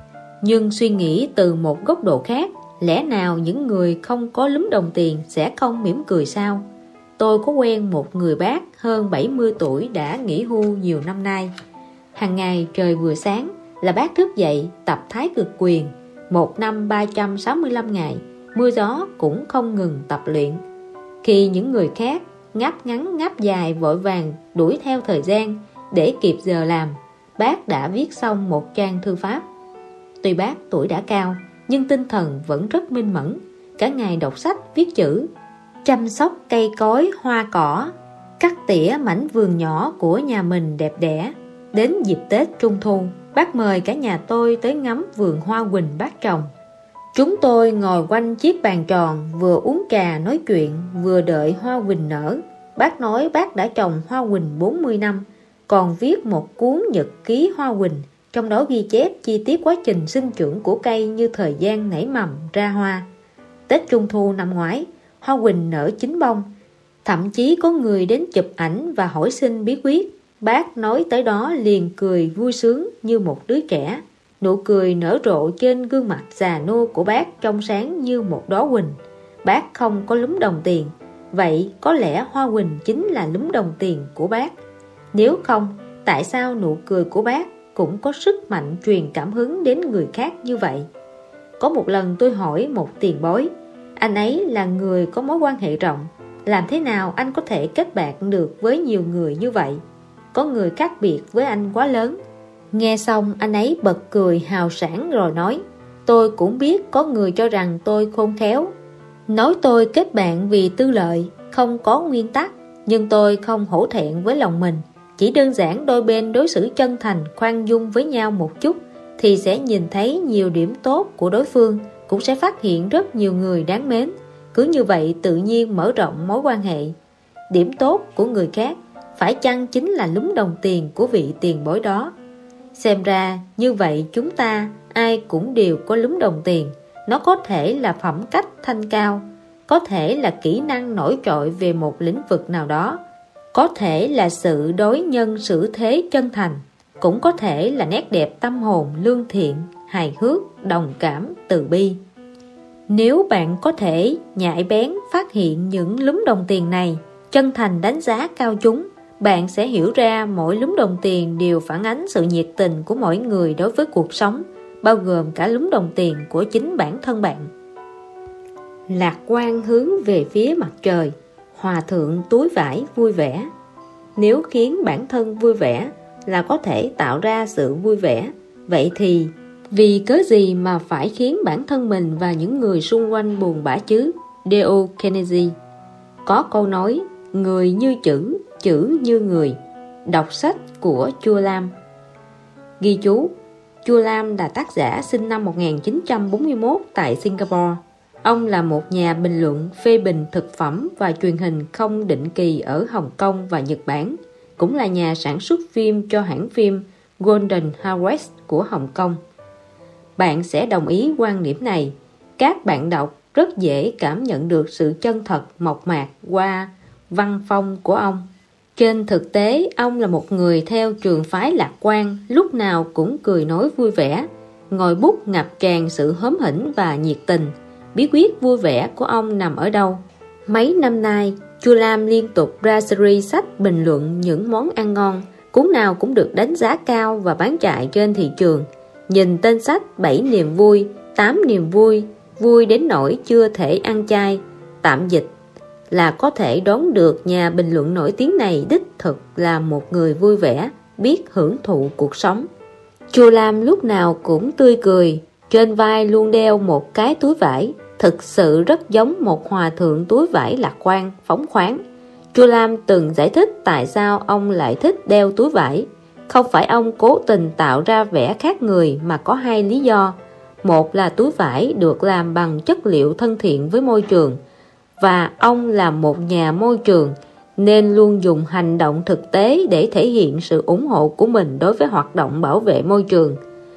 Nhưng suy nghĩ từ một góc độ khác, lẽ nào những người không có lúm đồng tiền sẽ không mỉm cười sao? Tôi có quen một người bác hơn bảy mươi tuổi đã nghỉ hưu nhiều năm nay. Hàng ngày trời vừa sáng là bác thức dậy tập thái cực quyền, một năm ba trăm sáu mươi lăm ngày, mưa gió cũng không ngừng tập luyện. Khi những người khác ngáp ngắn ngáp dài vội vàng đuổi theo thời gian để kịp giờ làm, bác đã viết xong một trang thư pháp. Tuy bác tuổi đã cao, nhưng tinh thần vẫn rất minh mẫn, cả ngày đọc sách viết chữ, chăm sóc cây cối hoa cỏ, cắt tỉa mảnh vườn nhỏ của nhà mình đẹp đẽ. Đến dịp Tết Trung Thu, bác mời cả nhà tôi tới ngắm vườn hoa huỳnh bác trồng. Chúng tôi ngồi quanh chiếc bàn tròn, vừa uống trà nói chuyện, vừa đợi hoa huỳnh nở. Bác nói bác đã trồng hoa huỳnh bốn mươi năm, còn viết một cuốn nhật ký hoa huỳnh, trong đó ghi chép chi tiết quá trình sinh trưởng của cây như thời gian nảy mầm ra hoa. Tết Trung Thu năm ngoái, hoa huỳnh nở chín bông, thậm chí có người đến chụp ảnh và hỏi xin bí quyết. Bác nói tới đó liền cười vui sướng như một đứa trẻ. Nụ cười nở rộ trên gương mặt già nua của bác trong sáng như một đóa huỳnh. Bác không có lúm đồng tiền, vậy có lẽ hoa huỳnh chính là lúm đồng tiền của bác. Nếu không, tại sao nụ cười của bác cũng có sức mạnh truyền cảm hứng đến người khác như vậy? Có một lần tôi hỏi một tiền bối, anh ấy là người có mối quan hệ rộng, làm thế nào anh có thể kết bạn được với nhiều người như vậy? Có người khác biệt với anh quá lớn. Nghe xong anh ấy bật cười hào sảng rồi nói, tôi cũng biết có người cho rằng tôi khôn khéo, nói tôi kết bạn vì tư lợi, không có nguyên tắc. Nhưng tôi không hổ thẹn với lòng mình, chỉ đơn giản đôi bên đối xử chân thành, khoan dung với nhau một chút thì sẽ nhìn thấy nhiều điểm tốt của đối phương, cũng sẽ phát hiện rất nhiều người đáng mến. Cứ như vậy tự nhiên mở rộng mối quan hệ. Điểm tốt của người khác phải chăng chính là lúm đồng tiền của vị tiền bối đó? Xem ra như vậy chúng ta ai cũng đều có lúm đồng tiền. Nó có thể là phẩm cách thanh cao, có thể là kỹ năng nổi trội về một lĩnh vực nào đó, có thể là sự đối nhân xử thế chân thành, cũng có thể là nét đẹp tâm hồn lương thiện, hài hước, đồng cảm, từ bi. Nếu bạn có thể nhạy bén phát hiện những lúm đồng tiền này, chân thành đánh giá cao chúng, bạn sẽ hiểu ra mỗi lúm đồng tiền đều phản ánh sự nhiệt tình của mỗi người đối với cuộc sống, bao gồm cả lúm đồng tiền của chính bản thân bạn. Lạc quan hướng về phía mặt trời, hòa thượng túi vải vui vẻ. Nếu khiến bản thân vui vẻ là có thể tạo ra sự vui vẻ, vậy thì vì cớ gì mà phải khiến bản thân mình và những người xung quanh buồn bã chứ? Dale Carnegie có câu nói, người như chữ, chữ như người. Đọc sách của Chua Lam. Ghi chú, Chua Lam là tác giả sinh năm một nghìn chín trăm bốn mươi mốt tại Singapore. Ông là một nhà bình luận phê bình thực phẩm và truyền hình không định kỳ ở Hồng Kông và Nhật Bản, cũng là nhà sản xuất phim cho hãng phim Golden Harvest của Hồng Kông. Bạn sẽ đồng ý quan điểm này. Các bạn đọc rất dễ cảm nhận được sự chân thật mộc mạc qua văn phong của ông. Trên thực tế, ông là một người theo trường phái lạc quan, lúc nào cũng cười nói vui vẻ, ngòi bút ngập tràn sự hóm hỉnh và nhiệt tình. Bí quyết vui vẻ của ông nằm ở đâu? Mấy năm nay, Chua Lam liên tục ra series sách bình luận những món ăn ngon, cuốn nào cũng được đánh giá cao và bán chạy trên thị trường. Nhìn tên sách bảy niềm vui, tám niềm vui, vui đến nỗi chưa thể ăn chay, tạm dịch, là có thể đoán được nhà bình luận nổi tiếng này đích thực là một người vui vẻ, biết hưởng thụ cuộc sống. Chua Lam lúc nào cũng tươi cười, trên vai luôn đeo một cái túi vải, thực sự rất giống một hòa thượng túi vải lạc quan, phóng khoáng. Chu Lam từng giải thích tại sao ông lại thích đeo túi vải. Không phải ông cố tình tạo ra vẻ khác người, mà có hai lý do. Một là túi vải được làm bằng chất liệu thân thiện với môi trường, và ông là một nhà môi trường nên luôn dùng hành động thực tế để thể hiện sự ủng hộ của mình đối với hoạt động bảo vệ môi trường.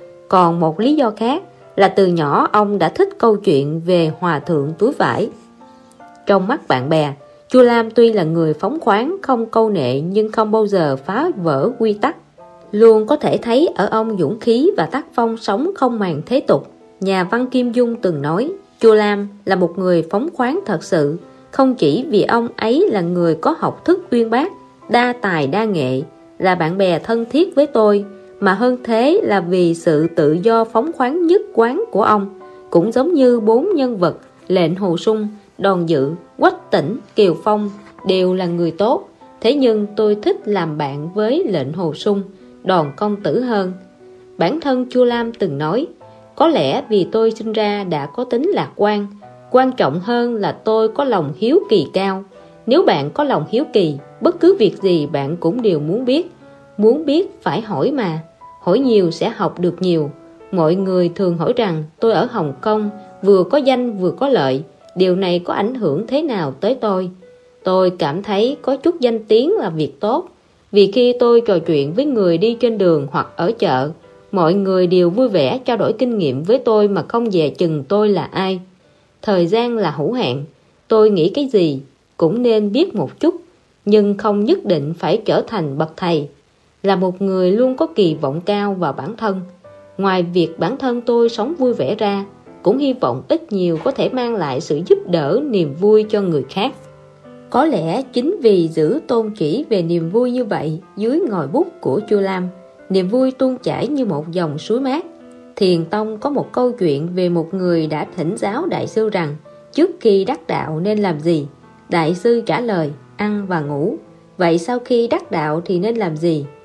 Còn một lý do khác là từ nhỏ ông đã thích câu chuyện về hòa thượng túi vải. Trong mắt bạn bè, Chu Lam tuy là người phóng khoáng, không câu nệ, nhưng không bao giờ phá vỡ quy tắc. Luôn có thể thấy ở ông dũng khí và tác phong sống không màng thế tục. Nhà văn Kim Dung từng nói, Chu Lam là một người phóng khoáng thật sự, không chỉ vì ông ấy là người có học thức uyên bác, đa tài đa nghệ, là bạn bè thân thiết với tôi, mà hơn thế là vì sự tự do phóng khoáng nhất quán của ông. Cũng giống như bốn nhân vật Lệnh Hồ Sung, Đoàn Dự, Quách Tĩnh, Kiều Phong đều là người tốt. Thế nhưng tôi thích làm bạn với Lệnh Hồ Sung, Đoàn công tử hơn. Bản thân Chu Lam từng nói, có lẽ vì tôi sinh ra đã có tính lạc quan, quan trọng hơn là tôi có lòng hiếu kỳ cao. Nếu bạn có lòng hiếu kỳ, bất cứ việc gì bạn cũng đều muốn biết. Muốn biết phải hỏi mà, hỏi nhiều sẽ học được nhiều. Mọi người thường hỏi rằng tôi ở Hồng Kông vừa có danh vừa có lợi, điều này có ảnh hưởng thế nào tới tôi? Tôi cảm thấy có chút danh tiếng là việc tốt, vì khi tôi trò chuyện với người đi trên đường hoặc ở chợ, mọi người đều vui vẻ trao đổi kinh nghiệm với tôi mà không dè chừng tôi là ai. Thời gian là hữu hạn, tôi nghĩ cái gì cũng nên biết một chút, nhưng không nhất định phải trở thành bậc thầy. Là một người luôn có kỳ vọng cao vào bản thân. Ngoài việc bản thân tôi sống vui vẻ ra, cũng hy vọng ít nhiều có thể mang lại sự giúp đỡ, niềm vui cho người khác. Có lẽ chính vì giữ tôn chỉ về niềm vui như vậy, dưới ngòi bút của Chu Lam, niềm vui tuôn chảy như một dòng suối mát. Thiền Tông có một câu chuyện về một người đã thỉnh giáo đại sư rằng trước khi đắc đạo nên làm gì. Đại sư trả lời, ăn và ngủ. Vậy sau khi đắc đạo thì nên làm gì?